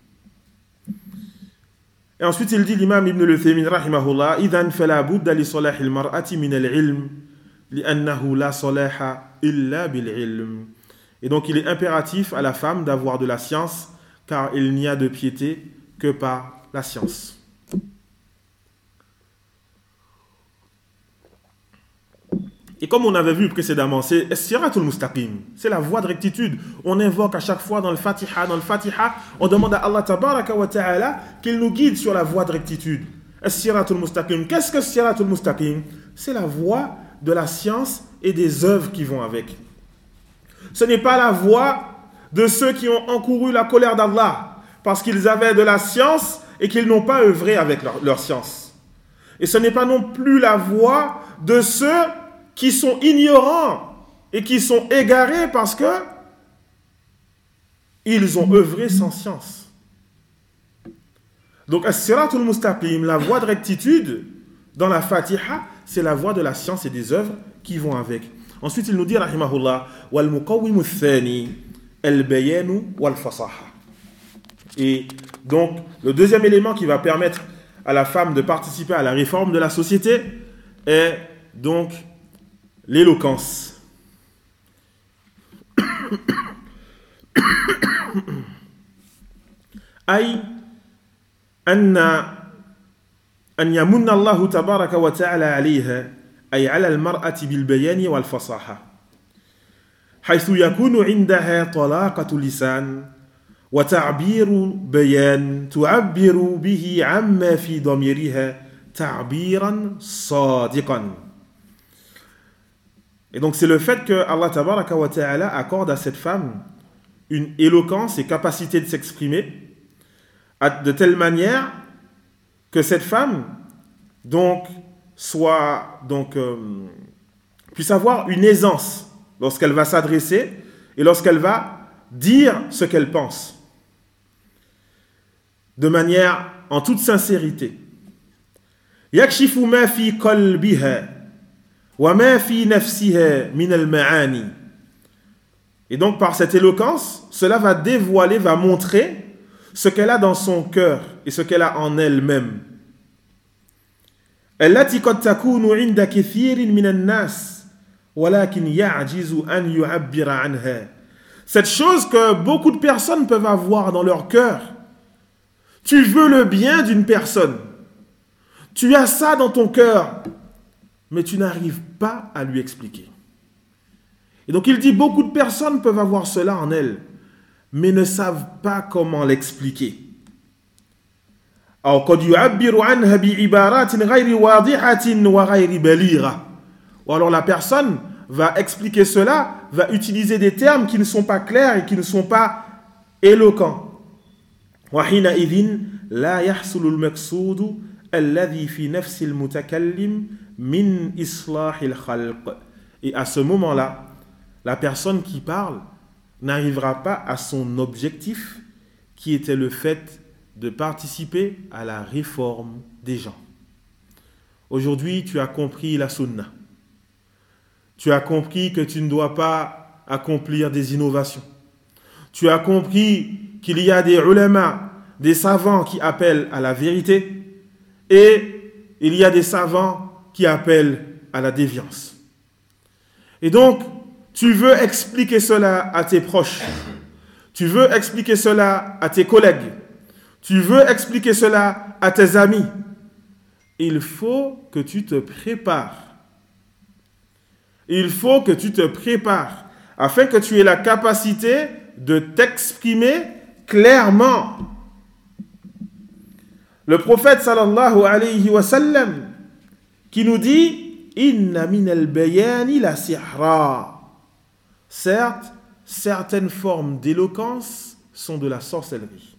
Et ensuite, il dit l'imam Ibn al-Uthaymin rahimahullah, إِذَنْ فَلَا بُدَّ لِصَلَاحِ الْمَرْأَةِ مِنَ الْعِلْمِ لِأَنَّهُ لَا صَلَاحَ إِلَّا بِالْعِلْمِ. Et donc, il est impératif à la femme d'avoir de la science, car il n'y a de piété que par la science. Et comme on avait vu précédemment, c'est As-Siratul Mustaqim, c'est la voie de rectitude. On invoque à chaque fois dans le Fatiha, dans le Fatiha, on demande à Allah Tabaraka wa Ta'ala qu'il nous guide sur la voie de rectitude. As-Siratul Mustaqim, qu'est-ce que As-Siratul Mustaqim? C'est la voie de la science et des œuvres qui vont avec. Ce n'est pas la voie de ceux qui ont encouru la colère d'Allah parce qu'ils avaient de la science et qu'ils n'ont pas œuvré avec leur, leur science. Et ce n'est pas non plus la voie de ceux qui sont ignorants et qui sont égarés parce que ils ont œuvré sans science. Donc, As-Siratul Mustaqim, la voie de rectitude dans la Fatiha, c'est la voie de la science et des œuvres qui vont avec. Ensuite, il nous dit, rahimahullah, wal muqawwimu thani al-bayanu wal fasaha. Et donc, le deuxième élément qui va permettre à la femme de participer à la réforme de la société est donc l'éloquence. أي أن أن يمن الله تبارك وتعالى عليها أي على المرأة بالبيان والفصاحة حيث يكون عندها طلاقة لسان وتعبير بيان تعبر به عما في ضميرها تعبيرا صادقا. Et donc c'est le fait que Allah tabaraka wa ta'ala accorde à cette femme une éloquence et capacité de s'exprimer de telle manière que cette femme donc soit donc euh, puisse avoir une aisance lorsqu'elle va s'adresser et lorsqu'elle va dire ce qu'elle pense de manière en toute sincérité. Yakshifu ma fi qalbiha wa ma fi nafsiha min al-ma'ani. Et donc par cette éloquence, cela va dévoiler, va montrer ce qu'elle a dans son cœur et ce qu'elle a en elle-même. التي قد تكون عند كثير من الناس ولكن يعجز أن يعبر عنها. Cette chose que beaucoup de personnes peuvent avoir dans leur cœur. Tu veux le bien d'une personne. Tu as ça dans ton cœur, mais tu n'arrives pas à lui expliquer. Et donc il dit beaucoup de personnes peuvent avoir cela en elles, mais ne savent pas comment l'expliquer. Ou alors la personne va expliquer cela, va utiliser des termes qui ne sont pas clairs et qui ne sont pas éloquents. Et à ce moment-là, la personne qui parle n'arrivera pas à son objectif qui était le fait de participer à la réforme des gens. Aujourd'hui, tu as compris la sunna. Tu as compris que tu ne dois pas accomplir des innovations. Tu as compris qu'il y a des ulama, des savants qui appellent à la vérité et il y a des savants qui appellent à la déviance. Et donc, tu veux expliquer cela à tes proches. Tu veux expliquer cela à tes collègues. Tu veux expliquer cela à tes amis. Il faut que tu te prépares. Il faut que tu te prépares afin que tu aies la capacité de t'exprimer clairement. Le prophète sallallahu alayhi wa sallam qui nous dit Inna min al-bayani la sihra. Certes, certaines formes d'éloquence sont de la sorcellerie.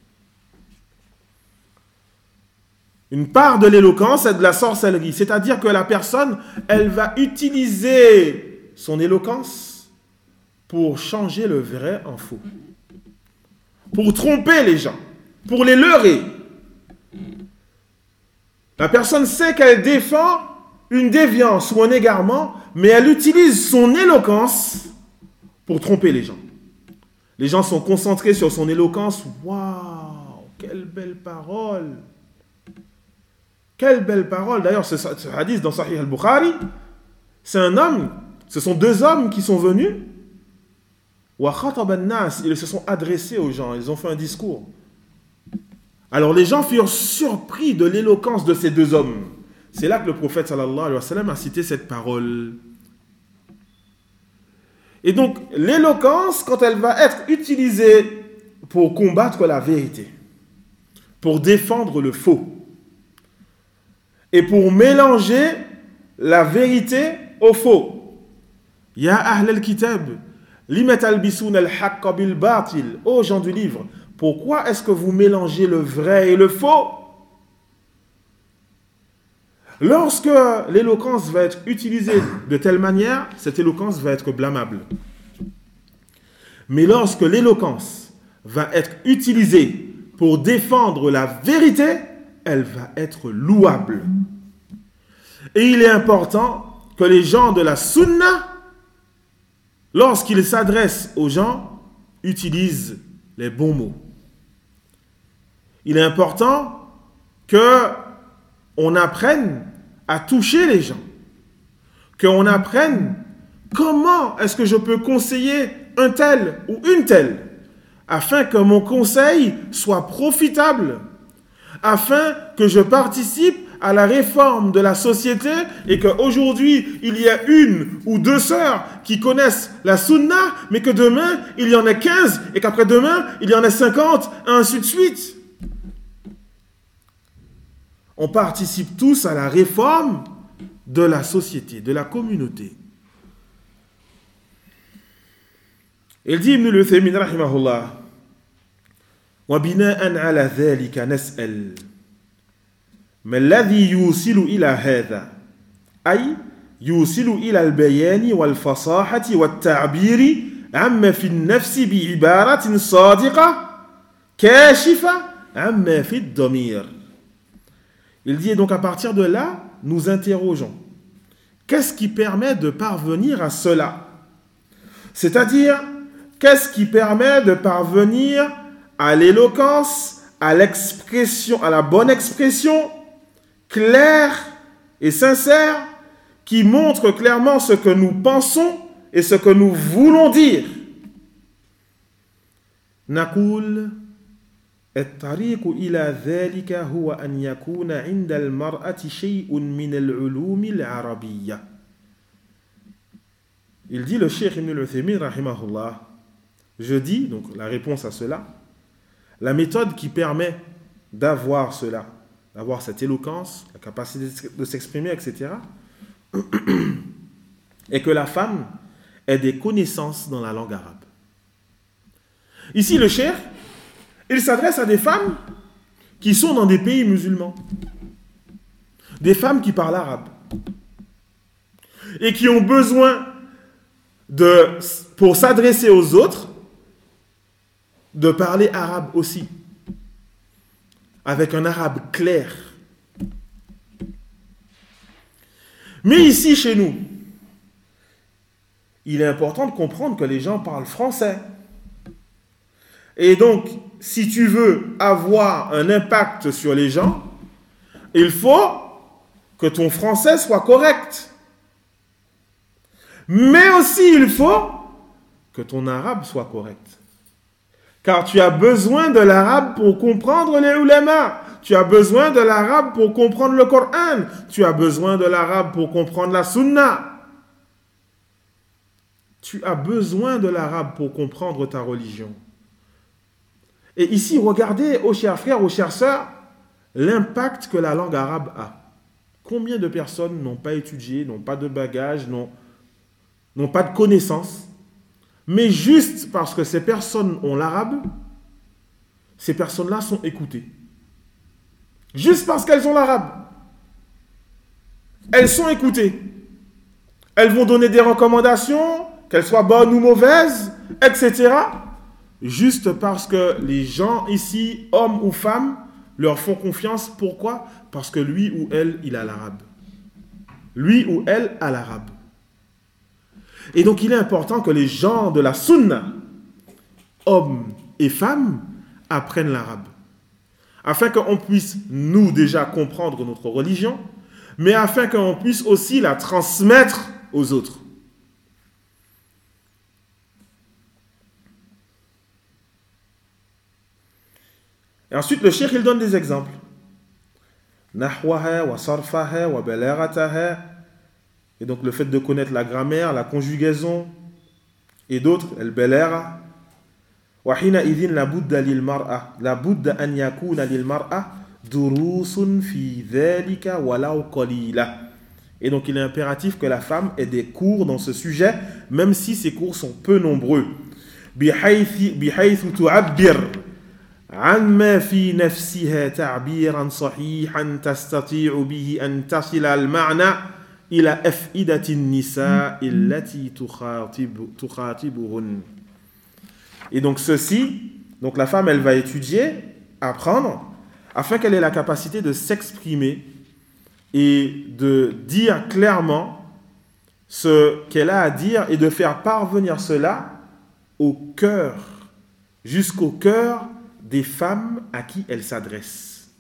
Une part de l'éloquence est de la sorcellerie, c'est-à-dire que la personne, elle va utiliser son éloquence pour changer le vrai en faux, pour tromper les gens, pour les leurrer. La personne sait qu'elle défend une déviance ou un égarement, mais elle utilise son éloquence pour tromper les gens. Les gens sont concentrés sur son éloquence. Waouh, quelle belle parole! Quelle belle parole! D'ailleurs, ce, ce hadith dans Sahih al-Bukhari, c'est un homme, ce sont deux hommes qui sont venus. Wa khatab an-nas, ils se sont adressés aux gens, ils ont fait un discours. Alors les gens furent surpris de l'éloquence de ces deux hommes. C'est là que le prophète sallallahu alayhi wa sallam a cité cette parole. Et donc, l'éloquence, quand elle va être utilisée pour combattre la vérité, pour défendre le faux, et pour mélanger la vérité au faux. Ya ahl al-kitab, lima talbisoun al-haqqa bil-batil. Ô gens du livre, pourquoi est-ce que vous mélangez le vrai et le faux? Lorsque l'éloquence va être utilisée de telle manière, cette éloquence va être blâmable. Mais lorsque l'éloquence va être utilisée pour défendre la vérité, elle va être louable. Et il est important que les gens de la sunna lorsqu'il s'adresse aux gens, utilise les bons mots. Il est important qu'on apprenne à toucher les gens, qu'on apprenne comment est-ce que je peux conseiller un tel ou une telle, afin que mon conseil soit profitable, afin que je participe à la réforme de la société et qu'aujourd'hui, il y a une ou deux sœurs qui connaissent la sunna, mais que demain, il y en a quinze et qu'après-demain, il y en a cinquante, et ainsi de suite. On participe tous à la réforme de la société, de la communauté. Il dit Ibn al-Uthaymin rahimahullah وبناء على ذلك نسأل ما الذي يوصل إلى هذا أي يوصل إلى البيان والفصاحة والتعبير عما في النفس بعبارة صادقة كاشفة عما في الضمير. Il dit, et donc à partir de là, nous interrogeons. Qu'est-ce qui permet de parvenir à cela? C'est-à-dire, qu'est-ce qui permet de parvenir à l'éloquence, à l'expression, à la bonne expression, claire et sincère, qui montre clairement ce que nous pensons et ce que nous voulons dire. Naqul الطريق إلى ذلك هو أن يكون عند المرأة شيء من العلوم العربية. Il dit le Cheikh Ibn al-Uthaymin rahimahullah, je dis, donc la réponse à cela, la méthode qui permet d'avoir cela, d'avoir cette éloquence, la capacité de s'exprimer, et cetera, est que la femme ait des connaissances dans la langue arabe. Ici, le Cheikh, il s'adresse à des femmes qui sont dans des pays musulmans, des femmes qui parlent arabe et qui ont besoin de, pour s'adresser aux autres, de parler arabe aussi, avec un arabe clair. Mais ici, chez nous, il est important de comprendre que les gens parlent français. Et donc, si tu veux avoir un impact sur les gens, il faut que ton français soit correct. Mais aussi, il faut que ton arabe soit correct. Car tu as besoin de l'arabe pour comprendre les ulama. Tu as besoin de l'arabe pour comprendre le Coran. Tu as besoin de l'arabe pour comprendre la sunna. Tu as besoin de l'arabe pour comprendre ta religion. Et ici, regardez, aux chers frères, aux chères sœurs, l'impact que la langue arabe a. Combien de personnes n'ont pas étudié, n'ont pas de bagages, n'ont, n'ont pas de connaissances, mais juste parce que ces personnes ont l'arabe, ces personnes-là sont écoutées. Juste parce qu'elles ont l'arabe. Elles sont écoutées. Elles vont donner des recommandations, qu'elles soient bonnes ou mauvaises, et cetera, juste parce que les gens ici, hommes ou femmes, leur font confiance. Pourquoi? Parce que lui ou elle, il a l'arabe. Lui ou elle a l'arabe. Et donc, il est important que les gens de la sunna, hommes et femmes, apprennent l'arabe. Afin qu'on puisse, nous, déjà comprendre notre religion, mais afin qu'on puisse aussi la transmettre aux autres. Et ensuite, le cheikh, il donne des exemples. Nahwaha wa sarfaha wa balaghataha. Et donc, le fait de connaître la grammaire, la conjugaison, et d'autres, al-balagha. Wa hina idhin la budda lil mar'a, la budda an yakuna lil mar'a durusun fi dhalika walau qalila. Et donc, il est impératif que la femme ait des cours dans ce sujet, même si ces cours sont peu nombreux. Bihaythu bihaythu tu'abbir عما في نفسها تعبيرا صحيحا تستطيع به أن تصل المعنى إلى أفئدة النساء التي تخاطب تخاطبهن. Et donc ceci, donc la femme, elle va étudier, apprendre, afin qu'elle ait la capacité de s'exprimer et de dire clairement ce qu'elle a à dire et de faire parvenir cela au cœur, jusqu'au cœur des femmes à qui elle s'adresse.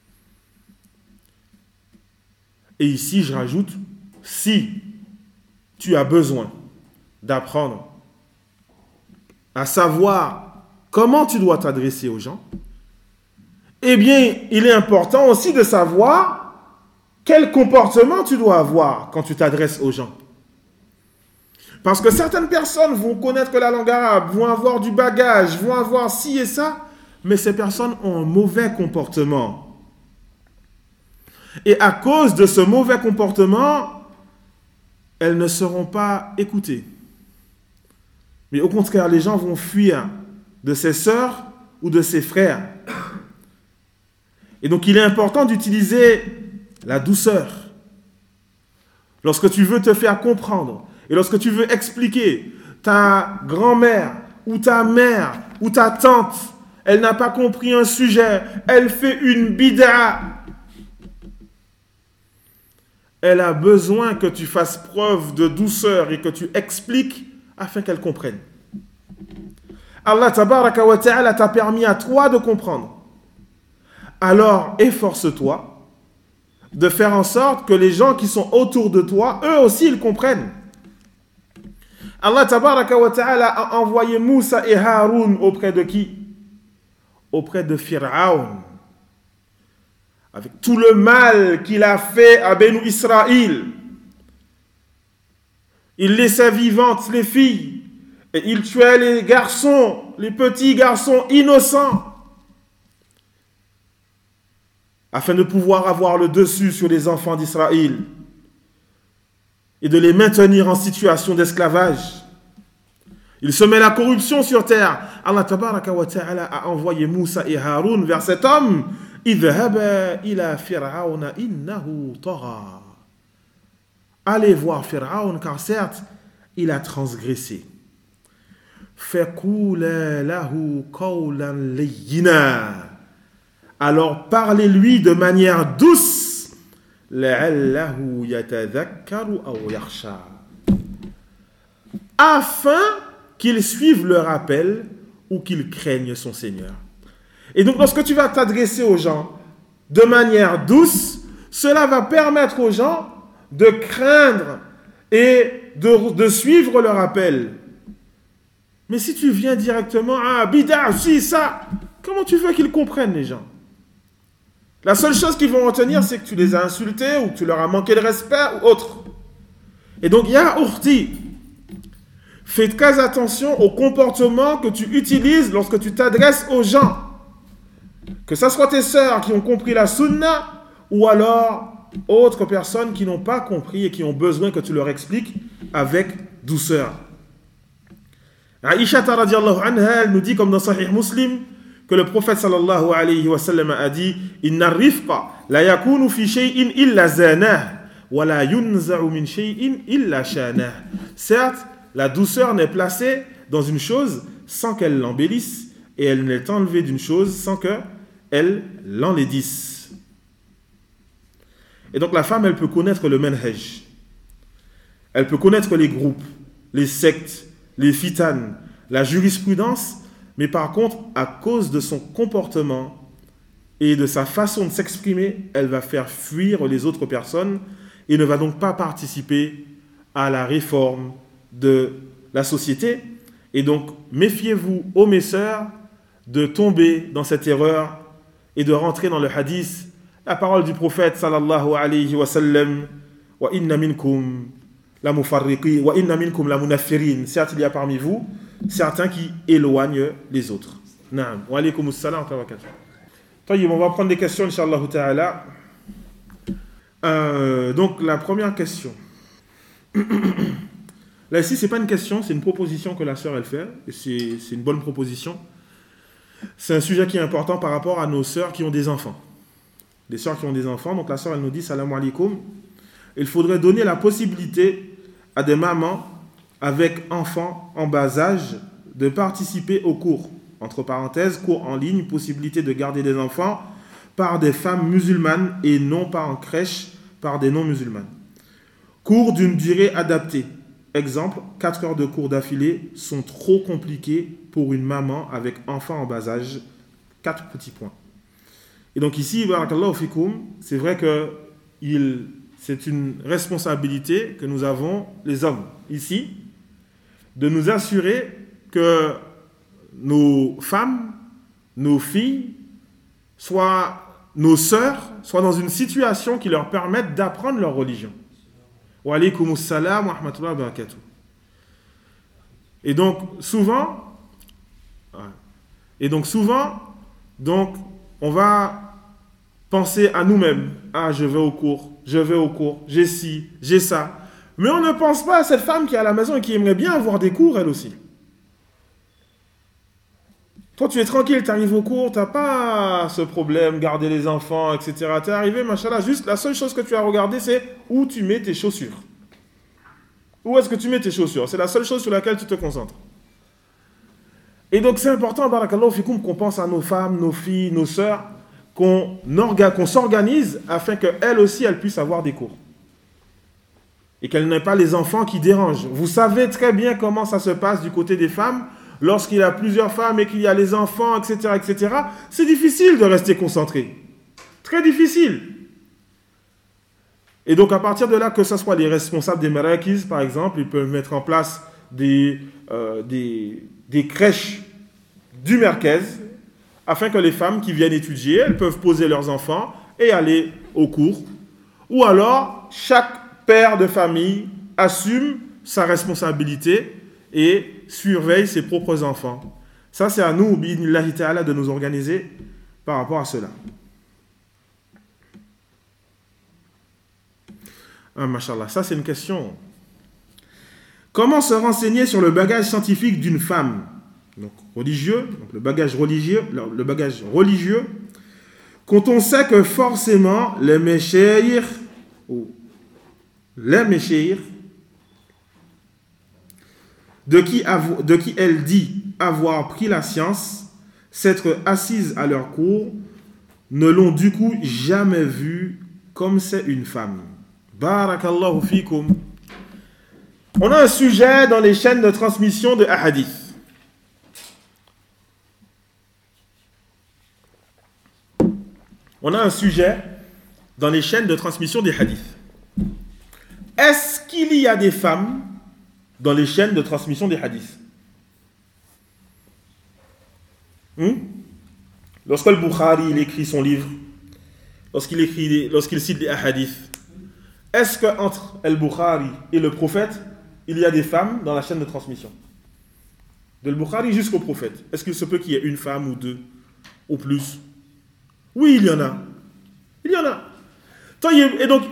Et ici, je rajoute, si tu as besoin d'apprendre à savoir comment tu dois t'adresser aux gens, eh bien, il est important aussi de savoir quel comportement tu dois avoir quand tu t'adresses aux gens. Parce que certaines personnes vont connaître la langue arabe, vont avoir du bagage, vont avoir ci et ça, mais ces personnes ont un mauvais comportement. Et à cause de ce mauvais comportement, elles ne seront pas écoutées. Mais au contraire, les gens vont fuir de ses sœurs ou de ses frères. Et donc, il est important d'utiliser la douceur. Lorsque tu veux te faire comprendre, et lorsque tu veux expliquer, ta grand-mère, ou ta mère, ou ta tante, elle n'a pas compris un sujet, elle fait une bid'a. Elle a besoin que tu fasses preuve de douceur et que tu expliques afin qu'elle comprenne. Allah tabaraka wa ta'ala t'a permis à toi de comprendre. Alors, efforce-toi de faire en sorte que les gens qui sont autour de toi, eux aussi, ils comprennent. Allah tabaraka wa ta'ala a envoyé Moussa et Haroun auprès de qui? Auprès de Pharaon. Avec tout le mal qu'il a fait à Benu Israël. Il laissait vivantes les filles et il tuait les garçons, les petits garçons innocents, afin de pouvoir avoir le dessus sur les enfants d'Israël et de les maintenir en situation d'esclavage. Il se met la corruption sur terre. Allah tabaraka wa ta'ala a envoyé Moussa et Haroun vers cet homme. Idhaba ila fir'auna innahu tagha. Allez voir Pharaon, car certes, il a transgressé. Faqula lahu qawlan layyina. Alors parlez-lui de manière douce. La'allahu yatadhakkaru aw yakhsha. Afin qu'il suive le rappel ou qu'il craigne son Seigneur. Et donc, lorsque tu vas t'adresser aux gens de manière douce, cela va permettre aux gens de craindre et de, de suivre le rappel. Mais si tu viens directement, ah, bida, si, ça, comment tu veux qu'ils comprennent, les gens? La seule chose qu'ils vont retenir, c'est que tu les as insultés ou que tu leur as manqué de respect ou autre. Et donc, ya ukhti, fais très attention au comportement que tu utilises lorsque tu t'adresses aux gens. Que ce soit tes sœurs qui ont compris la sunna ou alors autres personnes qui n'ont pas compris et qui ont besoin que tu leur expliques avec douceur. Aïcha radiyallahu anha, elle nous dit comme dans Sahih Muslim que le prophète sallallahu alayhi wa sallam a dit inna rifqa la yakunu fi shay'in illa zanah wa la yunza'u min shay'in illa shanah. Certes, la douceur n'est placée dans une chose sans qu'elle l'embellisse et elle n'est enlevée d'une chose sans qu'elle l'enlaidisse. Et donc la femme, elle peut connaître le manhaj. Elle peut connaître les groupes, les sectes, les fitanes, la jurisprudence, mais par contre, à cause de son comportement et de sa façon de s'exprimer, elle va faire fuir les autres personnes et ne va donc pas participer à la réforme de la société. Et donc, méfiez-vous, ô mes sœurs, de tomber dans cette erreur et de rentrer dans le hadith, la parole du prophète sallallahu alayhi wa sallam, wa inna minkum la mufarriqin, wa inna minkum la munaffirin. Certes, il y a parmi vous certains qui éloignent les autres. Naam. Wa alaykum assalam wa barakatuh. Tayyib, on va prendre des questions, inshallah ta'ala. Euh, donc, la première question. Là, ici, ce n'est pas une question, c'est une proposition que la sœur, elle fait. Et c'est, c'est une bonne proposition. C'est un sujet qui est important par rapport à nos sœurs qui ont des enfants. Des sœurs qui ont des enfants. Donc, la sœur, elle nous dit, salam alaikum. Il faudrait donner la possibilité à des mamans avec enfants en bas âge de participer aux cours. Entre parenthèses, cours en ligne, possibilité de garder des enfants par des femmes musulmanes et non pas en crèche par des non-musulmanes. Cours d'une durée adaptée. Exemple, quatre heures de cours d'affilée sont trop compliquées pour une maman avec enfant en bas âge. Quatre petits points. Et donc ici, barakallahu fikoum, c'est vrai que il, c'est une responsabilité que nous avons, les hommes, ici, de nous assurer que nos femmes, nos filles, soient nos sœurs, soient dans une situation qui leur permette d'apprendre leur religion. Wa alaykumus salam wa rahmatullahi wa barakatuh. Et donc, souvent, et donc souvent, donc, on va penser à nous-mêmes. Ah, je vais au cours, je vais au cours, j'ai ci, j'ai ça. Mais on ne pense pas à cette femme qui est à la maison et qui aimerait bien avoir des cours, elle aussi. Toi, tu es tranquille, tu arrives au cours, tu n'as pas ce problème, garder les enfants, et cetera. Tu es arrivé, machallah, juste la seule chose que tu as regardé, c'est où tu mets tes chaussures. Où est-ce que tu mets tes chaussures? C'est la seule chose sur laquelle tu te concentres. Et donc, c'est important, barakallahu fikoum, qu'on pense à nos femmes, nos filles, nos sœurs, qu'on, orga, qu'on s'organise afin qu'elles aussi, elles puissent avoir des cours. Et qu'elles n'aient pas les enfants qui dérangent. Vous savez très bien comment ça se passe du côté des femmes. Lorsqu'il y a plusieurs femmes et qu'il y a les enfants, et cetera, et cetera, c'est difficile de rester concentré. Très difficile. Et donc, à partir de là, que ce soit les responsables des marakis, par exemple, ils peuvent mettre en place des, euh, des, des crèches du Merkez, afin que les femmes qui viennent étudier, elles peuvent poser leurs enfants et aller au cours. Ou alors, chaque père de famille assume sa responsabilité et surveille ses propres enfants. Ça, c'est à nous, bi'idhnillahi ta'ala, de nous organiser par rapport à cela. Ah, mashallah, ça c'est une question. Comment se renseigner sur le bagage scientifique d'une femme? Donc, religieux, donc le bagage religieux, le bagage religieux, quand on sait que forcément, les méchéir, ou les méchéir, de qui, de qui elle dit avoir pris la science, s'être assise à leur cours, ne l'ont du coup jamais vue comme c'est une femme. Barakallahu fikum. On a un sujet dans les chaînes de transmission de hadith. On a un sujet dans les chaînes de transmission des hadiths. Est-ce qu'il y a des femmes dans les chaînes de transmission des hadiths? hmm? Lorsque le Bukhari il écrit son livre, lorsqu'il, écrit, lorsqu'il cite les hadiths, est-ce qu'entre el Bukhari et le prophète, il y a des femmes dans la chaîne de transmission? De le Bukhari jusqu'au prophète. Est-ce qu'il se peut qu'il y ait une femme ou deux, ou plus? Oui, il y en a. Il y en a. Et donc,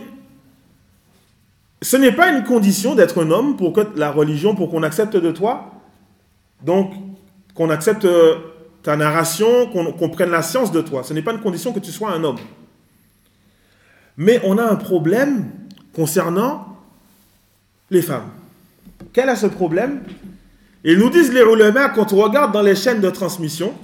ce n'est pas une condition d'être un homme pour que la religion, pour qu'on accepte de toi, donc qu'on accepte ta narration, qu'on, qu'on prenne la science de toi. Ce n'est pas une condition que tu sois un homme. Mais on a un problème concernant les femmes. Quel est ce problème? Ils nous disent les ulama, quand on regarde dans les chaînes de transmission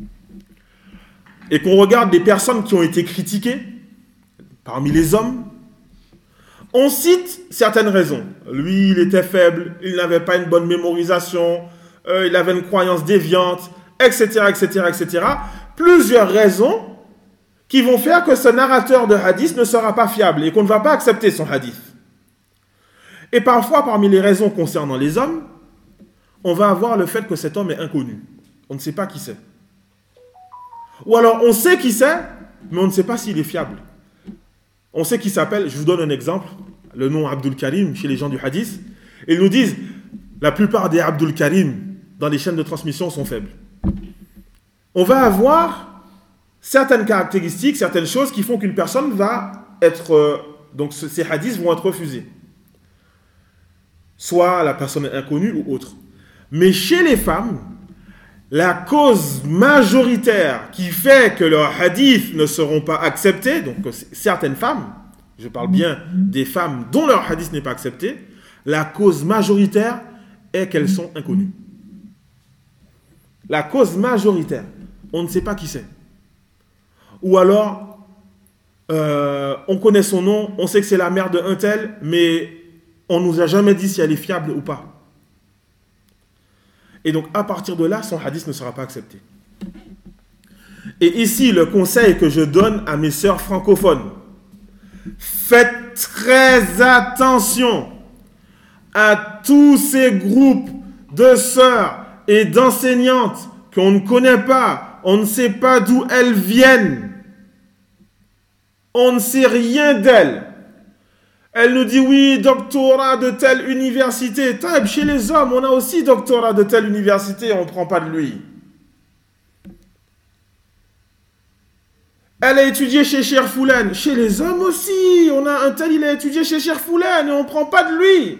et qu'on regarde des personnes qui ont été critiquées parmi les hommes, on cite certaines raisons. Lui, il était faible, il n'avait pas une bonne mémorisation, euh, il avait une croyance déviante, et cetera, et cetera, et cetera. Plusieurs raisons qui vont faire que ce narrateur de hadith ne sera pas fiable et qu'on ne va pas accepter son hadith. Et parfois, parmi les raisons concernant les hommes, on va avoir le fait que cet homme est inconnu. On ne sait pas qui c'est. Ou alors, on sait qui c'est, mais on ne sait pas s'il est fiable. On sait qu'il s'appelle, je vous donne un exemple, le nom Abdul Karim chez les gens du hadith. Ils nous disent, la plupart des Abdul Karim dans les chaînes de transmission sont faibles. On va avoir certaines caractéristiques, certaines choses qui font qu'une personne va être, euh, donc ces hadiths vont être refusés. Soit la personne est inconnue ou autre. Mais chez les femmes, la cause majoritaire qui fait que leurs hadiths ne seront pas acceptés, donc certaines femmes, je parle bien des femmes dont leur hadith n'est pas accepté, la cause majoritaire est qu'elles sont inconnues. La cause majoritaire, on ne sait pas qui c'est. Ou alors, euh, on connaît son nom, on sait que c'est la mère de un tel, mais On ne nous a jamais dit si elle est fiable ou pas. Et donc, à partir de là, son hadith ne sera pas accepté. Et ici, le conseil que je donne à mes sœurs francophones, faites très attention à tous ces groupes de sœurs et d'enseignantes qu'on ne connaît pas, on ne sait pas d'où elles viennent, on ne sait rien d'elles. Elle nous dit oui, doctorat de telle université. Taïb, chez les hommes, on a aussi doctorat de telle université, on ne prend pas de lui. Elle a étudié chez Cheikh Foulen. Chez les hommes aussi, on a un tel, il a étudié chez Cheikh Foulen et on ne prend pas de lui.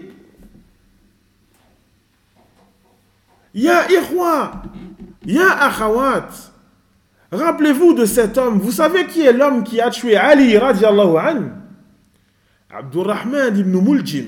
Ya Ikhwa, Ya Akhawat, rappelez-vous de cet homme. Vous savez qui est l'homme qui a tué Ali radiallahu anhu? Abdurrahman ibn Muljim.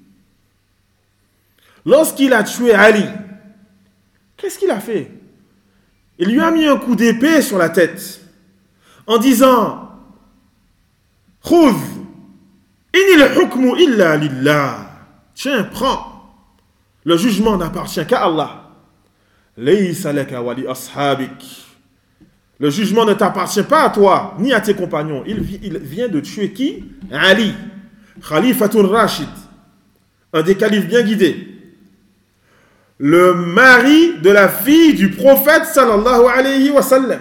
Lorsqu'il a tué Ali, qu'est-ce qu'il a fait? Il lui a mis un coup d'épée sur la tête en disant Khudh, inil hukmu illa lillah. Tiens, prends. Le jugement n'appartient qu'à Allah. Laysa laka wa li ashabik. Le jugement ne t'appartient pas à toi, ni à tes compagnons. Il, il vient de tuer qui? Ali, Khalifatul Rashid, un des califes bien guidés. Le mari de la fille du prophète sallallahu alayhi wa sallam.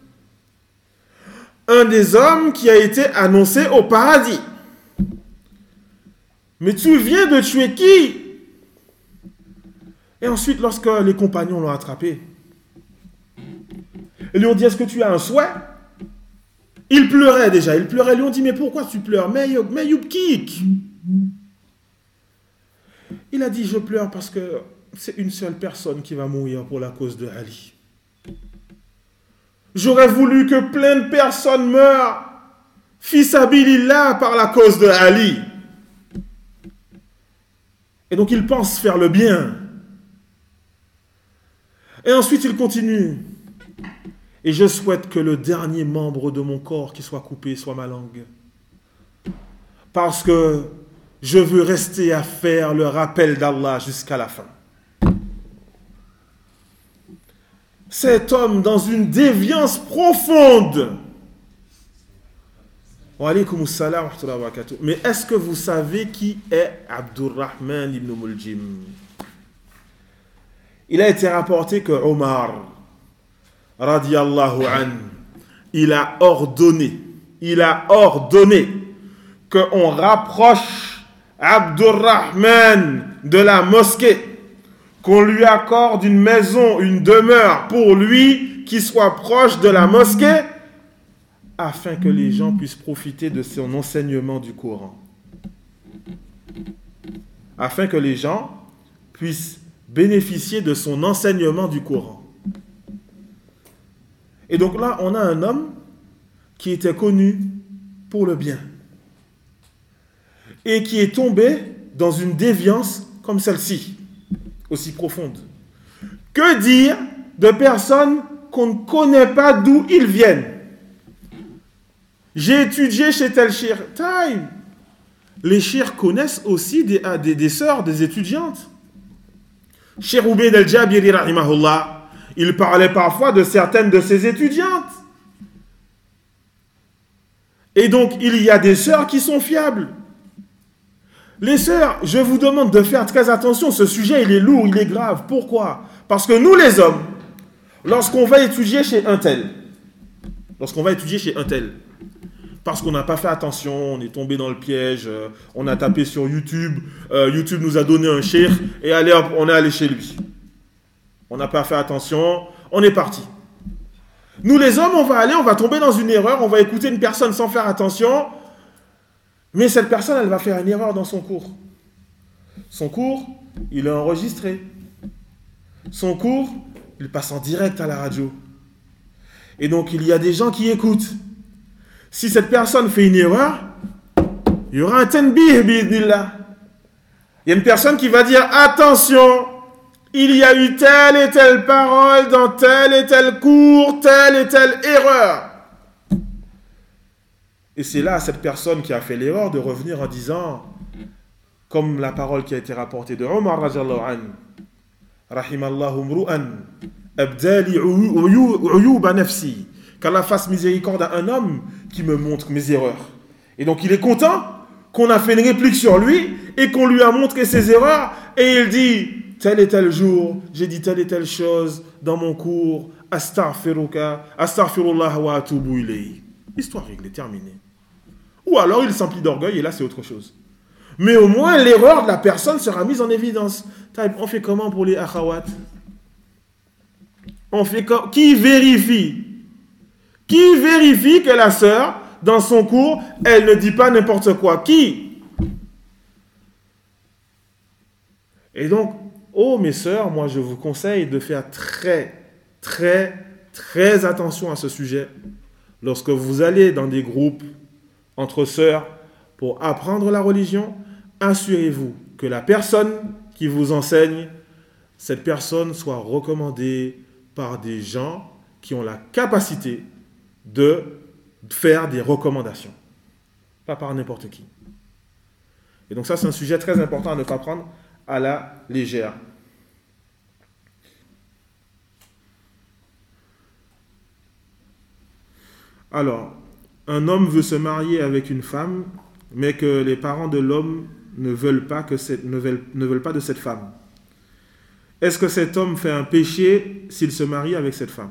Un des hommes qui a été annoncé au paradis. Mais tu viens de tuer qui? Et ensuite, lorsque les compagnons l'ont attrapé, ils lui ont dit, est-ce que tu as un souhait? Il pleurait déjà, il pleurait. Ils lui ont dit, mais pourquoi tu pleures? Mais Youbkik. Il a dit, je pleure parce que c'est une seule personne qui va mourir pour la cause de Ali. J'aurais voulu que plein de personnes meurent, fisabilillah, par la cause de Ali. Et donc il pense faire le bien. Et ensuite il continue. Et je souhaite que le dernier membre de mon corps qui soit coupé soit ma langue. Parce que je veux rester à faire le rappel d'Allah jusqu'à la fin. Cet homme dans une déviance profonde. Wa alaykoum assalam wa rahmatullahi wa barakatuh. Mais est-ce que vous savez qui est Abdurrahman ibn Muljim? Il a été rapporté que Omar radiyallahu an, il a ordonné, il a ordonné qu'on rapproche Abdurrahman de la mosquée, qu'on lui accorde une maison, une demeure pour lui qui soit proche de la mosquée, afin que les gens puissent profiter de son enseignement du Coran. Afin que les gens puissent bénéficier de son enseignement du Coran. Et donc là, on a un homme qui était connu pour le bien et qui est tombé dans une déviance comme celle-ci, aussi profonde. Que dire de personnes qu'on ne connaît pas d'où ils viennent? J'ai étudié chez tel shir. Time. Les shirs connaissent aussi des, des, des sœurs, des étudiantes. Cheikh Ubayd al-Jabiri rahimahullah, il parlait parfois de certaines de ses étudiantes. Et donc, il y a des sœurs qui sont fiables. Les sœurs, je vous demande de faire très attention. Ce sujet, il est lourd, il est grave. Pourquoi? Parce que nous, les hommes, lorsqu'on va étudier chez un tel, lorsqu'on va étudier chez un tel, parce qu'on n'a pas fait attention, on est tombé dans le piège, euh, on a tapé sur YouTube, euh, YouTube nous a donné un cheikh, et allez hop, on est allé chez lui. On n'a pas fait attention, on est parti. Nous les hommes, on va aller, on va tomber dans une erreur, on va écouter une personne sans faire attention, mais cette personne, elle va faire une erreur dans son cours. Son cours, il est enregistré. Son cours, il passe en direct à la radio. Et donc, il y a des gens qui écoutent. Si cette personne fait une erreur, il y aura un tanbih, bi'idhnillah. Il y a une personne qui va dire, attention, il y a eu telle et telle parole dans tel et tel cours, telle et telle erreur. Et c'est là à cette personne qui a fait l'erreur de revenir en disant, Comme la parole qui a été rapportée de Omar radhiyallahu anhu. Rahimallahu mru'an abdali uyuba nafsi. Qu'Allah fasse miséricorde à un homme qui me montre mes erreurs. Et donc il est content qu'on a fait une réplique sur lui et qu'on lui a montré ses erreurs et il dit tel et tel jour, j'ai dit telle et telle chose dans mon cours, astaghfiruka, astaghfirullah wa atubu ilayhi. Histoire réglée, terminée. Ou alors il s'emplit d'orgueil et là c'est autre chose. Mais au moins l'erreur de la personne sera mise en évidence. On fait comment pour les akhawat? On fait comme... Qui vérifie? Qui vérifie que la sœur, dans son cours, elle ne dit pas n'importe quoi? Qui? Et donc, oh mes sœurs, moi je vous conseille de faire très, très, très attention à ce sujet. Lorsque vous allez dans des groupes entre sœurs pour apprendre la religion, assurez-vous que la personne qui vous enseigne, cette personne soit recommandée par des gens qui ont la capacité de faire des recommandations. Pas par n'importe qui. Et donc ça, c'est un sujet très important à ne pas prendre à la légère. Alors, un homme veut se marier avec une femme, mais que les parents de l'homme ne veulent pas, que cette, ne veulent, ne veulent pas de cette femme. Est-ce que cet homme fait un péché s'il se marie avec cette femme?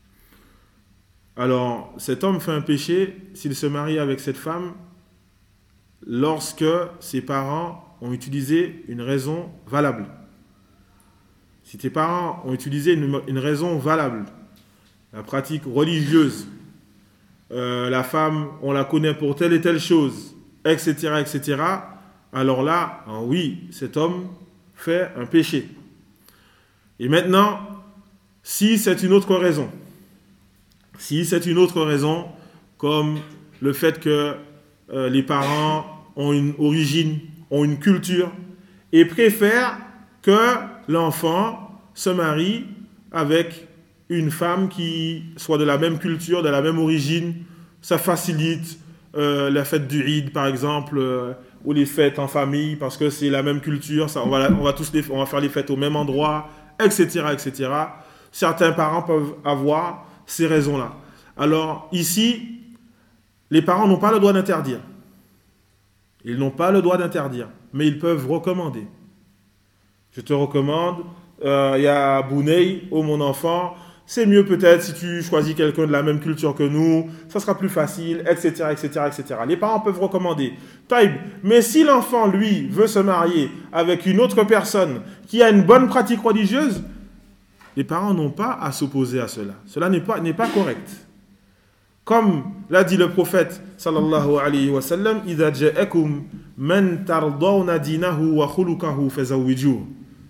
Alors, cet homme fait un péché s'il se marie avec cette femme lorsque ses parents ont utilisé une raison valable. Si tes parents ont utilisé une, une raison valable, la pratique religieuse, euh, la femme, on la connaît pour telle et telle chose, et cetera, et cetera, alors là, oui, cet homme fait un péché. Et maintenant, si c'est une autre raison, si c'est une autre raison, comme le fait que euh, les parents ont une origine, ont une culture, et préfèrent que l'enfant se marie avec une femme qui soit de la même culture, de la même origine, ça facilite euh, la fête du Eid, par exemple, euh, ou les fêtes en famille, parce que c'est la même culture, ça, on, va, on, va tous les, on va faire les fêtes au même endroit, et cetera, et cetera. Certains parents peuvent avoir ces raisons-là. Alors, ici, les parents n'ont pas le droit d'interdire. Ils n'ont pas le droit d'interdire, mais ils peuvent recommander. Je te recommande, il euh, y a Bounei, oh mon enfant, c'est mieux peut-être si tu choisis quelqu'un de la même culture que nous, ça sera plus facile, et cetera, et cetera, et cetera. Les parents peuvent recommander. Taïb, mais si l'enfant, lui, veut se marier avec une autre personne qui a une bonne pratique religieuse, les parents n'ont pas à s'opposer à cela. Cela n'est pas, n'est pas correct. Comme l'a dit le prophète, sallallahu alayhi wa sallam, إِذَا جَاءَكُمْ مَنْ تَرْضَوْنَ دِينَهُ وَخُلُقَهُ فَزَوِّجُوهُ.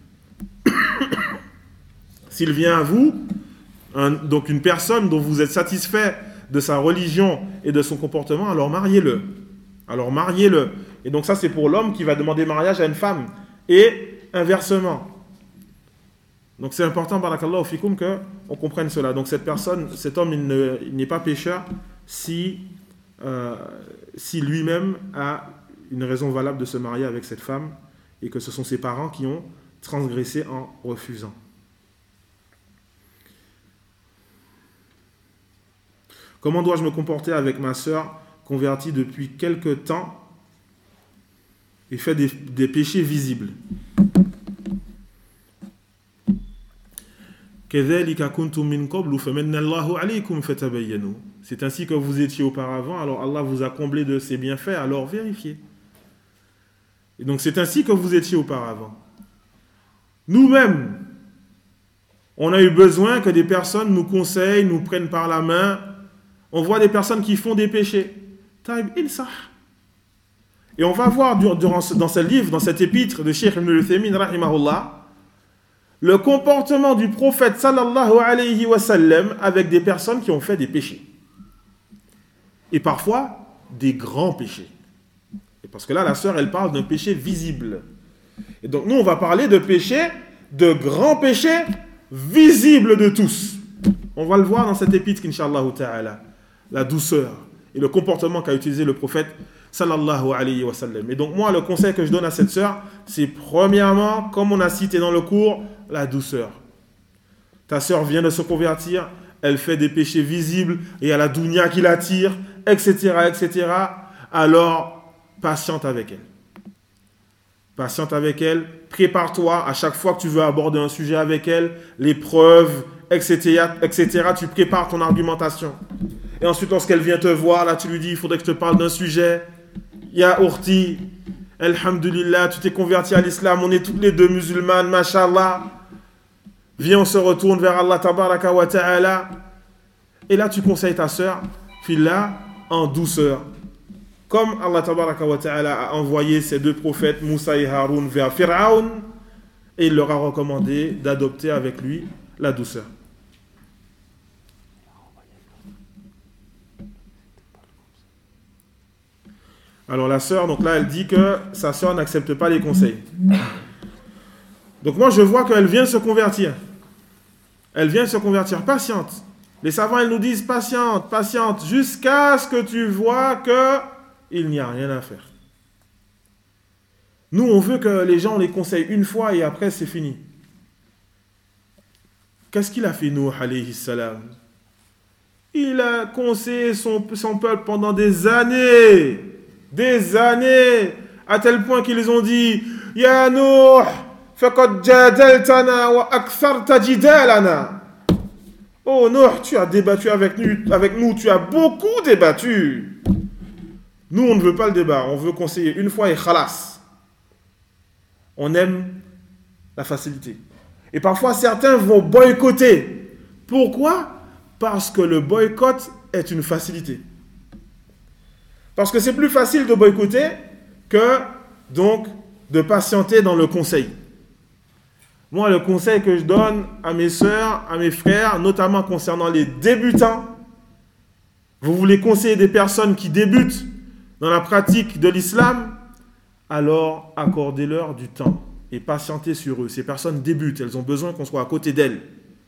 S'il vient à vous, un, donc une personne dont vous êtes satisfait de sa religion et de son comportement, alors mariez-le. Alors mariez-le. Et donc ça, c'est pour l'homme qui va demander mariage à une femme. Et inversement. Donc c'est important, barakallahu fikoum, qu'on comprenne cela. Donc cette personne, cet homme, il, ne, il n'est pas pécheur si, euh, si lui-même a une raison valable de se marier avec cette femme et que ce sont ses parents qui ont transgressé en refusant. Comment dois-je me comporter avec ma sœur convertie depuis quelque temps et fait des, des péchés visibles? C'est ainsi que vous étiez auparavant, alors Allah vous a comblé de ses bienfaits, alors vérifiez. Et donc c'est ainsi que vous étiez auparavant. Nous-mêmes, on a eu besoin que des personnes nous conseillent, nous prennent par la main. On voit des personnes qui font des péchés. Et on va voir durant, dans ce livre, dans cet épître de Cheikh Ibn Uthaymin, rahimahullah, le comportement du prophète sallallahu alayhi wa sallam avec des personnes qui ont fait des péchés. Et parfois, des grands péchés. Et parce que là, la sœur, elle parle d'un péché visible. Et donc, nous, on va parler de péchés, de grands péchés, visibles de tous. On va le voir dans cet épître, inch'Allah ta'ala. La douceur et le comportement qu'a utilisé le prophète sallallahu alayhi wa sallam. Et donc moi, le conseil que je donne à cette sœur, c'est premièrement, comme on a cité dans le cours, la douceur. Ta sœur vient de se convertir, elle fait des péchés visibles, et il y a la dunya qui l'attire, et cetera, et cetera. Alors, patiente avec elle. Patiente avec elle, prépare-toi à chaque fois que tu veux aborder un sujet avec elle, les preuves, et cetera, et cetera. Tu prépares ton argumentation. Et ensuite, lorsqu'elle vient te voir, là, tu lui dis, il faudrait que je te parle d'un sujet. Ya Urti, alhamdulillah, tu t'es converti à l'islam, on est toutes les deux musulmanes, mashallah. Viens, on se retourne vers Allah tabaraka wa ta'ala. Et là, tu conseilles ta sœur, file-la en douceur. Comme Allah tabaraka wa ta'ala a envoyé ces deux prophètes, Moussa et Haroun, vers Pharaon, et il leur a recommandé d'adopter avec lui la douceur. Alors la sœur, donc là, elle dit que sa sœur n'accepte pas les conseils. Donc moi, je vois qu'elle vient de se convertir. Elle vient de se convertir, patiente. Les savants, ils nous disent patiente, patiente, jusqu'à ce que tu vois qu'il n'y a rien à faire. Nous, on veut que les gens les conseillent une fois et après, c'est fini. Qu'est-ce qu'il a fait, Nuh, alayhi salam? Il a conseillé son, son peuple pendant des années. Des années, à tel point qu'ils ont dit Ya Nuh, faqad jadaltana wa aktharta jidalana. Oh Nuh, tu as débattu avec nous, avec nous, tu as beaucoup débattu. Nous, on ne veut pas le débat, on veut conseiller une fois et khalas. On aime la facilité. Et parfois, certains vont boycotter. Pourquoi? Parce que le boycott est une facilité. Parce que c'est plus facile de boycotter que donc de patienter dans le conseil. Moi, le conseil que je donne à mes sœurs, à mes frères, notamment concernant les débutants, vous voulez conseiller des personnes qui débutent dans la pratique de l'islam, alors accordez-leur du temps et patientez sur eux. Ces personnes débutent, elles ont besoin qu'on soit à côté d'elles.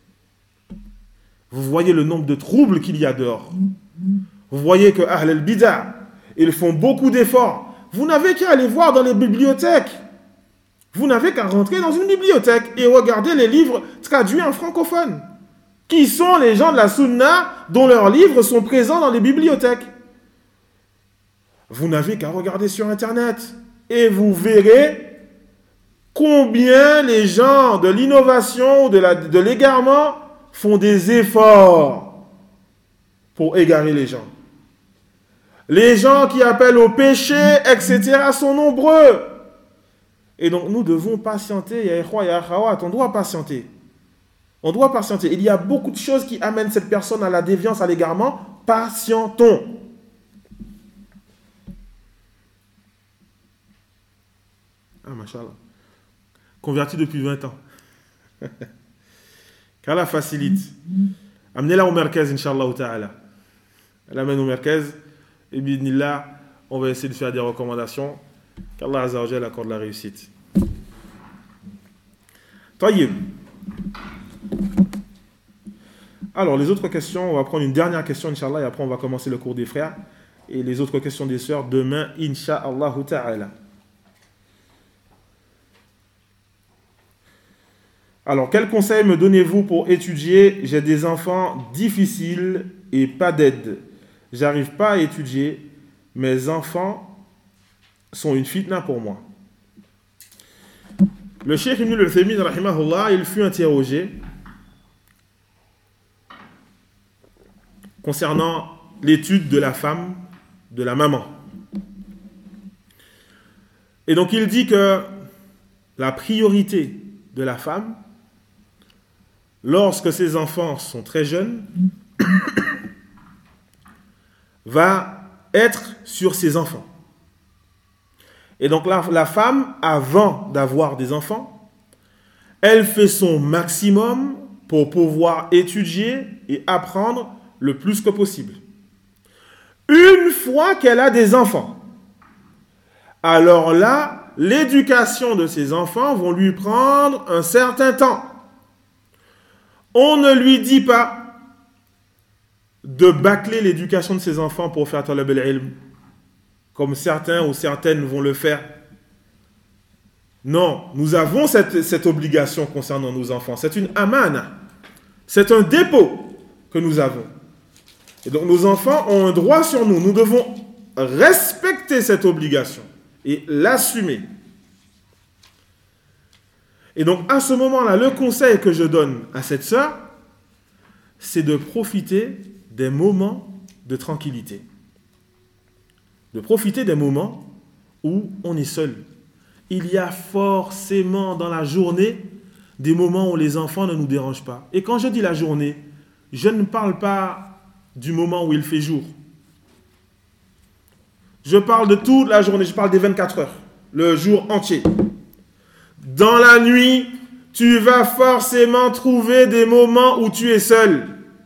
Vous voyez le nombre de troubles qu'il y a dehors. Vous voyez que Ahl al-Bida, ils font beaucoup d'efforts. Vous n'avez qu'à aller voir dans les bibliothèques. Vous n'avez qu'à rentrer dans une bibliothèque et regarder les livres traduits en francophone. Qui sont les gens de la Sunna dont leurs livres sont présents dans les bibliothèques? Vous n'avez qu'à regarder sur Internet et vous verrez combien les gens de l'innovation ou de, la, de l'égarement font des efforts pour égarer les gens. Les gens qui appellent au péché, et cetera sont nombreux. Et donc nous devons patienter, ya ikhwa, ya akhawat, on doit patienter. On doit patienter. Il y a beaucoup de choses qui amènent cette personne à la déviance, à l'égarement. Patientons. Ah, machallah. Converti depuis vingt ans. Qu'Allah facilite. Amenez-la au merkez, Inch'Allah ta'ala. Elle amène au merkez. Et bidnillah, on va essayer de faire des recommandations. Qu'Allah Azza wa Jalla accorde la réussite. Taïb. Alors, les autres questions, on va prendre une dernière question, Inch'Allah, et après on va commencer le cours des frères. Et les autres questions des sœurs, demain, Inch'Allah ta'ala. Alors, quel conseil me donnez-vous pour étudier? J'ai des enfants difficiles et pas d'aide. J'arrive pas à étudier. Mes enfants sont une fitna pour moi. Le Cheikh Ibn al-Uthaymin, rahimahullah, il fut interrogé concernant l'étude de la femme, de la maman. Et donc, il dit que la priorité de la femme, lorsque ses enfants sont très jeunes, va être sur ses enfants. Et donc la, la femme, avant d'avoir des enfants, elle fait son maximum pour pouvoir étudier et apprendre le plus que possible. Une fois qu'elle a des enfants, alors là, l'éducation de ses enfants va lui prendre un certain temps. On ne lui dit pas de bâcler l'éducation de ses enfants pour faire talab al-ilm. comme certains ou certaines vont le faire. Non, nous avons cette, cette obligation concernant nos enfants. C'est une amana. C'est un dépôt que nous avons. Et donc nos enfants ont un droit sur nous. Nous devons respecter cette obligation et l'assumer. Et donc à ce moment-là, le conseil que je donne à cette sœur, c'est de profiter des moments de tranquillité. De profiter des moments où on est seul. Il y a forcément dans la journée des moments où les enfants ne nous dérangent pas. Et quand je dis la journée, je ne parle pas du moment où il fait jour. Je parle de toute la journée, je parle des vingt-quatre heures, le jour entier. Dans la nuit, tu vas forcément trouver des moments où tu es seul.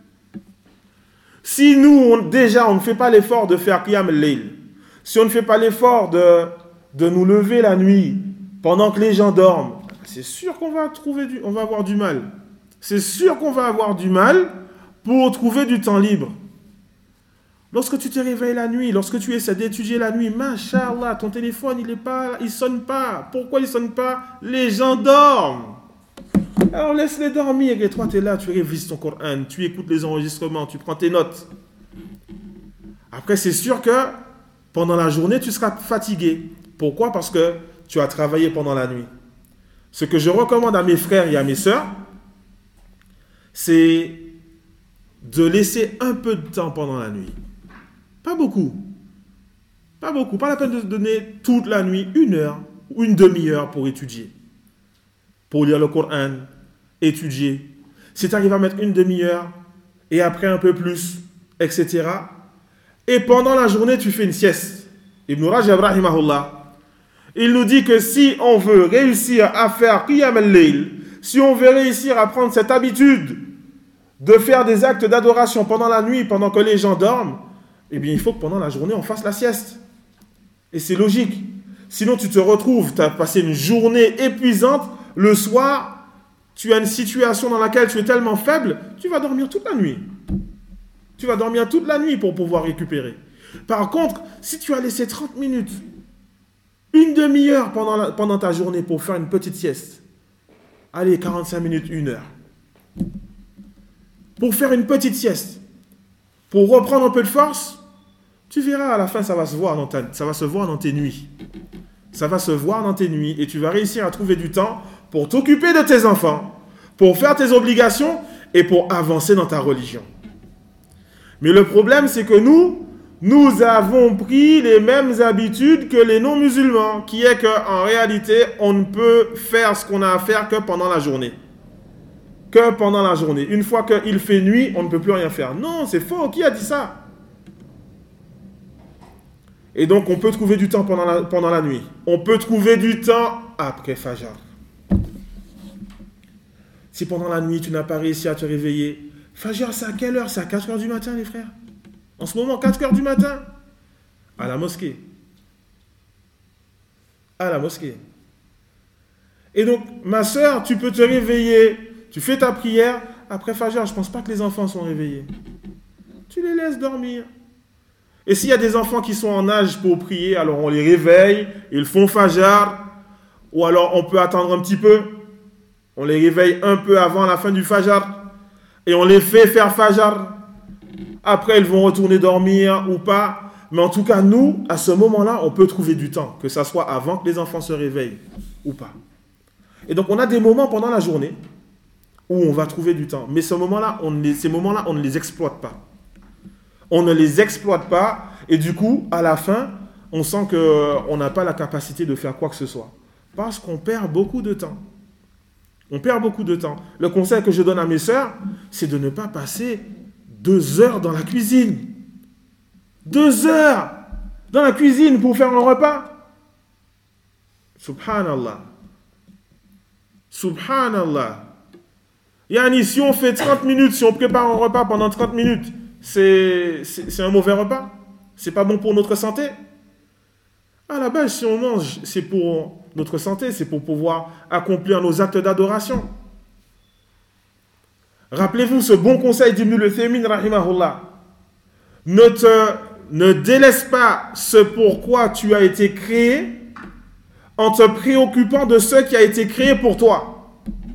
Si nous, on, déjà, on ne fait pas l'effort de faire Qiyam al-Layl, si on ne fait pas l'effort de, de nous lever la nuit pendant que les gens dorment, c'est sûr qu'on va trouver du, on va avoir du mal. C'est sûr qu'on va avoir du mal pour trouver du temps libre. Lorsque tu te réveilles la nuit, lorsque tu essaies d'étudier la nuit, Masha'Allah, ton téléphone, il est pas, il sonne pas. Pourquoi il sonne pas? Les gens dorment. Alors laisse-les dormir et toi tu es là, tu révises ton Coran, tu écoutes les enregistrements, tu prends tes notes. Après c'est sûr que pendant la journée tu seras fatigué. Pourquoi? Parce que tu as travaillé pendant la nuit. Ce que je recommande à mes frères et à mes sœurs, c'est de laisser un peu de temps pendant la nuit. Pas beaucoup. Pas beaucoup. Pas la peine de se donner toute la nuit une heure ou une demi-heure pour étudier. Pour lire le Coran, étudier. Si tu arrives à mettre une demi-heure et après un peu plus, et cetera. Et pendant la journée, tu fais une sieste. Ibn Rajab rahimahullah, il nous dit que si on veut réussir à faire Qiyam al-Layl, si on veut réussir à prendre cette habitude de faire des actes d'adoration pendant la nuit, pendant que les gens dorment, eh bien il faut que pendant la journée, on fasse la sieste. Et c'est logique. Sinon, tu te retrouves, tu as passé une journée épuisante, le soir, tu as une situation dans laquelle tu es tellement faible, tu vas dormir toute la nuit. Tu vas dormir toute la nuit pour pouvoir récupérer. Par contre, si tu as laissé trente minutes, une demi-heure pendant, la, pendant ta journée pour faire une petite sieste, allez, quarante-cinq minutes, une heure, pour faire une petite sieste, pour reprendre un peu de force, tu verras à la fin, ça va se voir dans, ta, ça va se voir dans tes nuits. Ça va se voir dans tes nuits et tu vas réussir à trouver du temps pour t'occuper de tes enfants, pour faire tes obligations et pour avancer dans ta religion. Mais le problème, c'est que nous, nous avons pris les mêmes habitudes que les non-musulmans, qui est qu'en réalité, on ne peut faire ce qu'on a à faire que pendant la journée. Que pendant la journée. Une fois qu'il fait nuit, on ne peut plus rien faire. Non, c'est faux. Qui a dit ça? Et donc, on peut trouver du temps pendant la, pendant la nuit. On peut trouver du temps après Fajr. Si pendant la nuit, tu n'as pas réussi à te réveiller, Fajr, c'est à quelle heure? C'est à quatre heures du matin, les frères. En ce moment, quatre heures du matin. À la mosquée. À la mosquée. Et donc, ma soeur, tu peux te réveiller. Tu fais ta prière. Après Fajr, je ne pense pas que les enfants sont réveillés. Tu les laisses dormir. Et s'il y a des enfants qui sont en âge pour prier, alors on les réveille, ils font Fajr, ou alors on peut attendre un petit peu, on les réveille un peu avant la fin du Fajr, et on les fait faire Fajr. Après, ils vont retourner dormir ou pas, mais en tout cas, nous, à ce moment-là, on peut trouver du temps, que ça soit avant que les enfants se réveillent ou pas. Et donc, on a des moments pendant la journée où on va trouver du temps, mais ce moment-là, on les, ces moments-là, on ne les exploite pas. On ne les exploite pas et du coup, à la fin, on sent qu'on n'a pas la capacité de faire quoi que ce soit. Parce qu'on perd beaucoup de temps. On perd beaucoup de temps. Le conseil que je donne à mes sœurs, c'est de ne pas passer deux heures dans la cuisine. Deux heures dans la cuisine pour faire un repas. Subhanallah. Subhanallah. Yani, si on fait trente minutes, si on prépare un repas pendant trente minutes, C'est, c'est, c'est un mauvais repas. C'est pas bon pour notre santé. À la base, si on mange, c'est pour notre santé, c'est pour pouvoir accomplir nos actes d'adoration. Rappelez-vous ce bon conseil d'Ibn al-Uthaymin rahimahullah. Ne te ne délaisse pas ce pourquoi tu as été créé en te préoccupant de ce qui a été créé pour toi.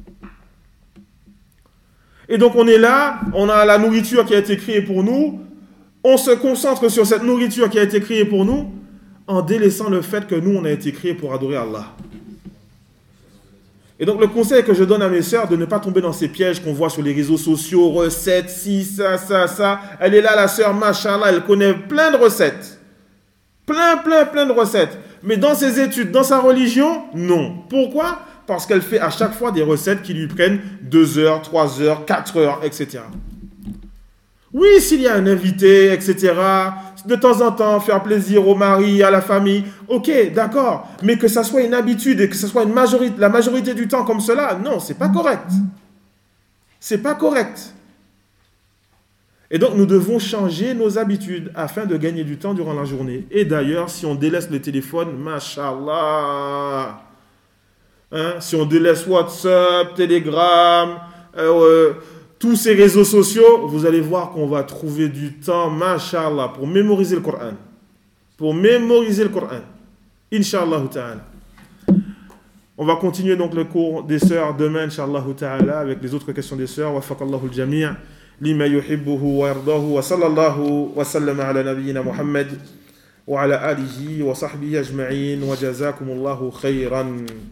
Et donc on est là, on a la nourriture qui a été créée pour nous, on se concentre sur cette nourriture qui a été créée pour nous, en délaissant le fait que nous, on a été créés pour adorer Allah. Et donc le conseil que je donne à mes sœurs, de ne pas tomber dans ces pièges qu'on voit sur les réseaux sociaux, recettes, ci, ça, ça, ça. Elle est là, la sœur, machallah, elle connaît plein de recettes. Plein, plein, plein de recettes. Mais dans ses études, dans sa religion, non. Pourquoi ? Parce qu'elle fait à chaque fois des recettes qui lui prennent deux heures, trois heures, quatre heures, et cetera. Oui, s'il y a un invité, et cetera, de temps en temps, faire plaisir au mari, à la famille, ok, d'accord, mais que ça soit une habitude et que ce soit une majorité, la majorité du temps comme cela, non, c'est pas correct. C'est pas correct. Et donc, nous devons changer nos habitudes afin de gagner du temps durant la journée. Et d'ailleurs, si on délaisse le téléphone, mashallah, hein, si on délaisse WhatsApp, Telegram, euh, tous ces réseaux sociaux, vous allez voir qu'on va trouver du temps, mashallah, pour mémoriser le Coran. Pour mémoriser le Coran. Inch'Allah ta'ala. On va continuer donc le cours des sœurs demain, Inch'Allah ta'ala, avec les autres questions des sœurs. Wa faqallahu al-jami' lima yuhibbuhu wa yardahu wa sallallahu wa sallama ala nabiyyina Muhammad wa ala alihi wa sahbihi ajma'in wa jazakumullahu khayran.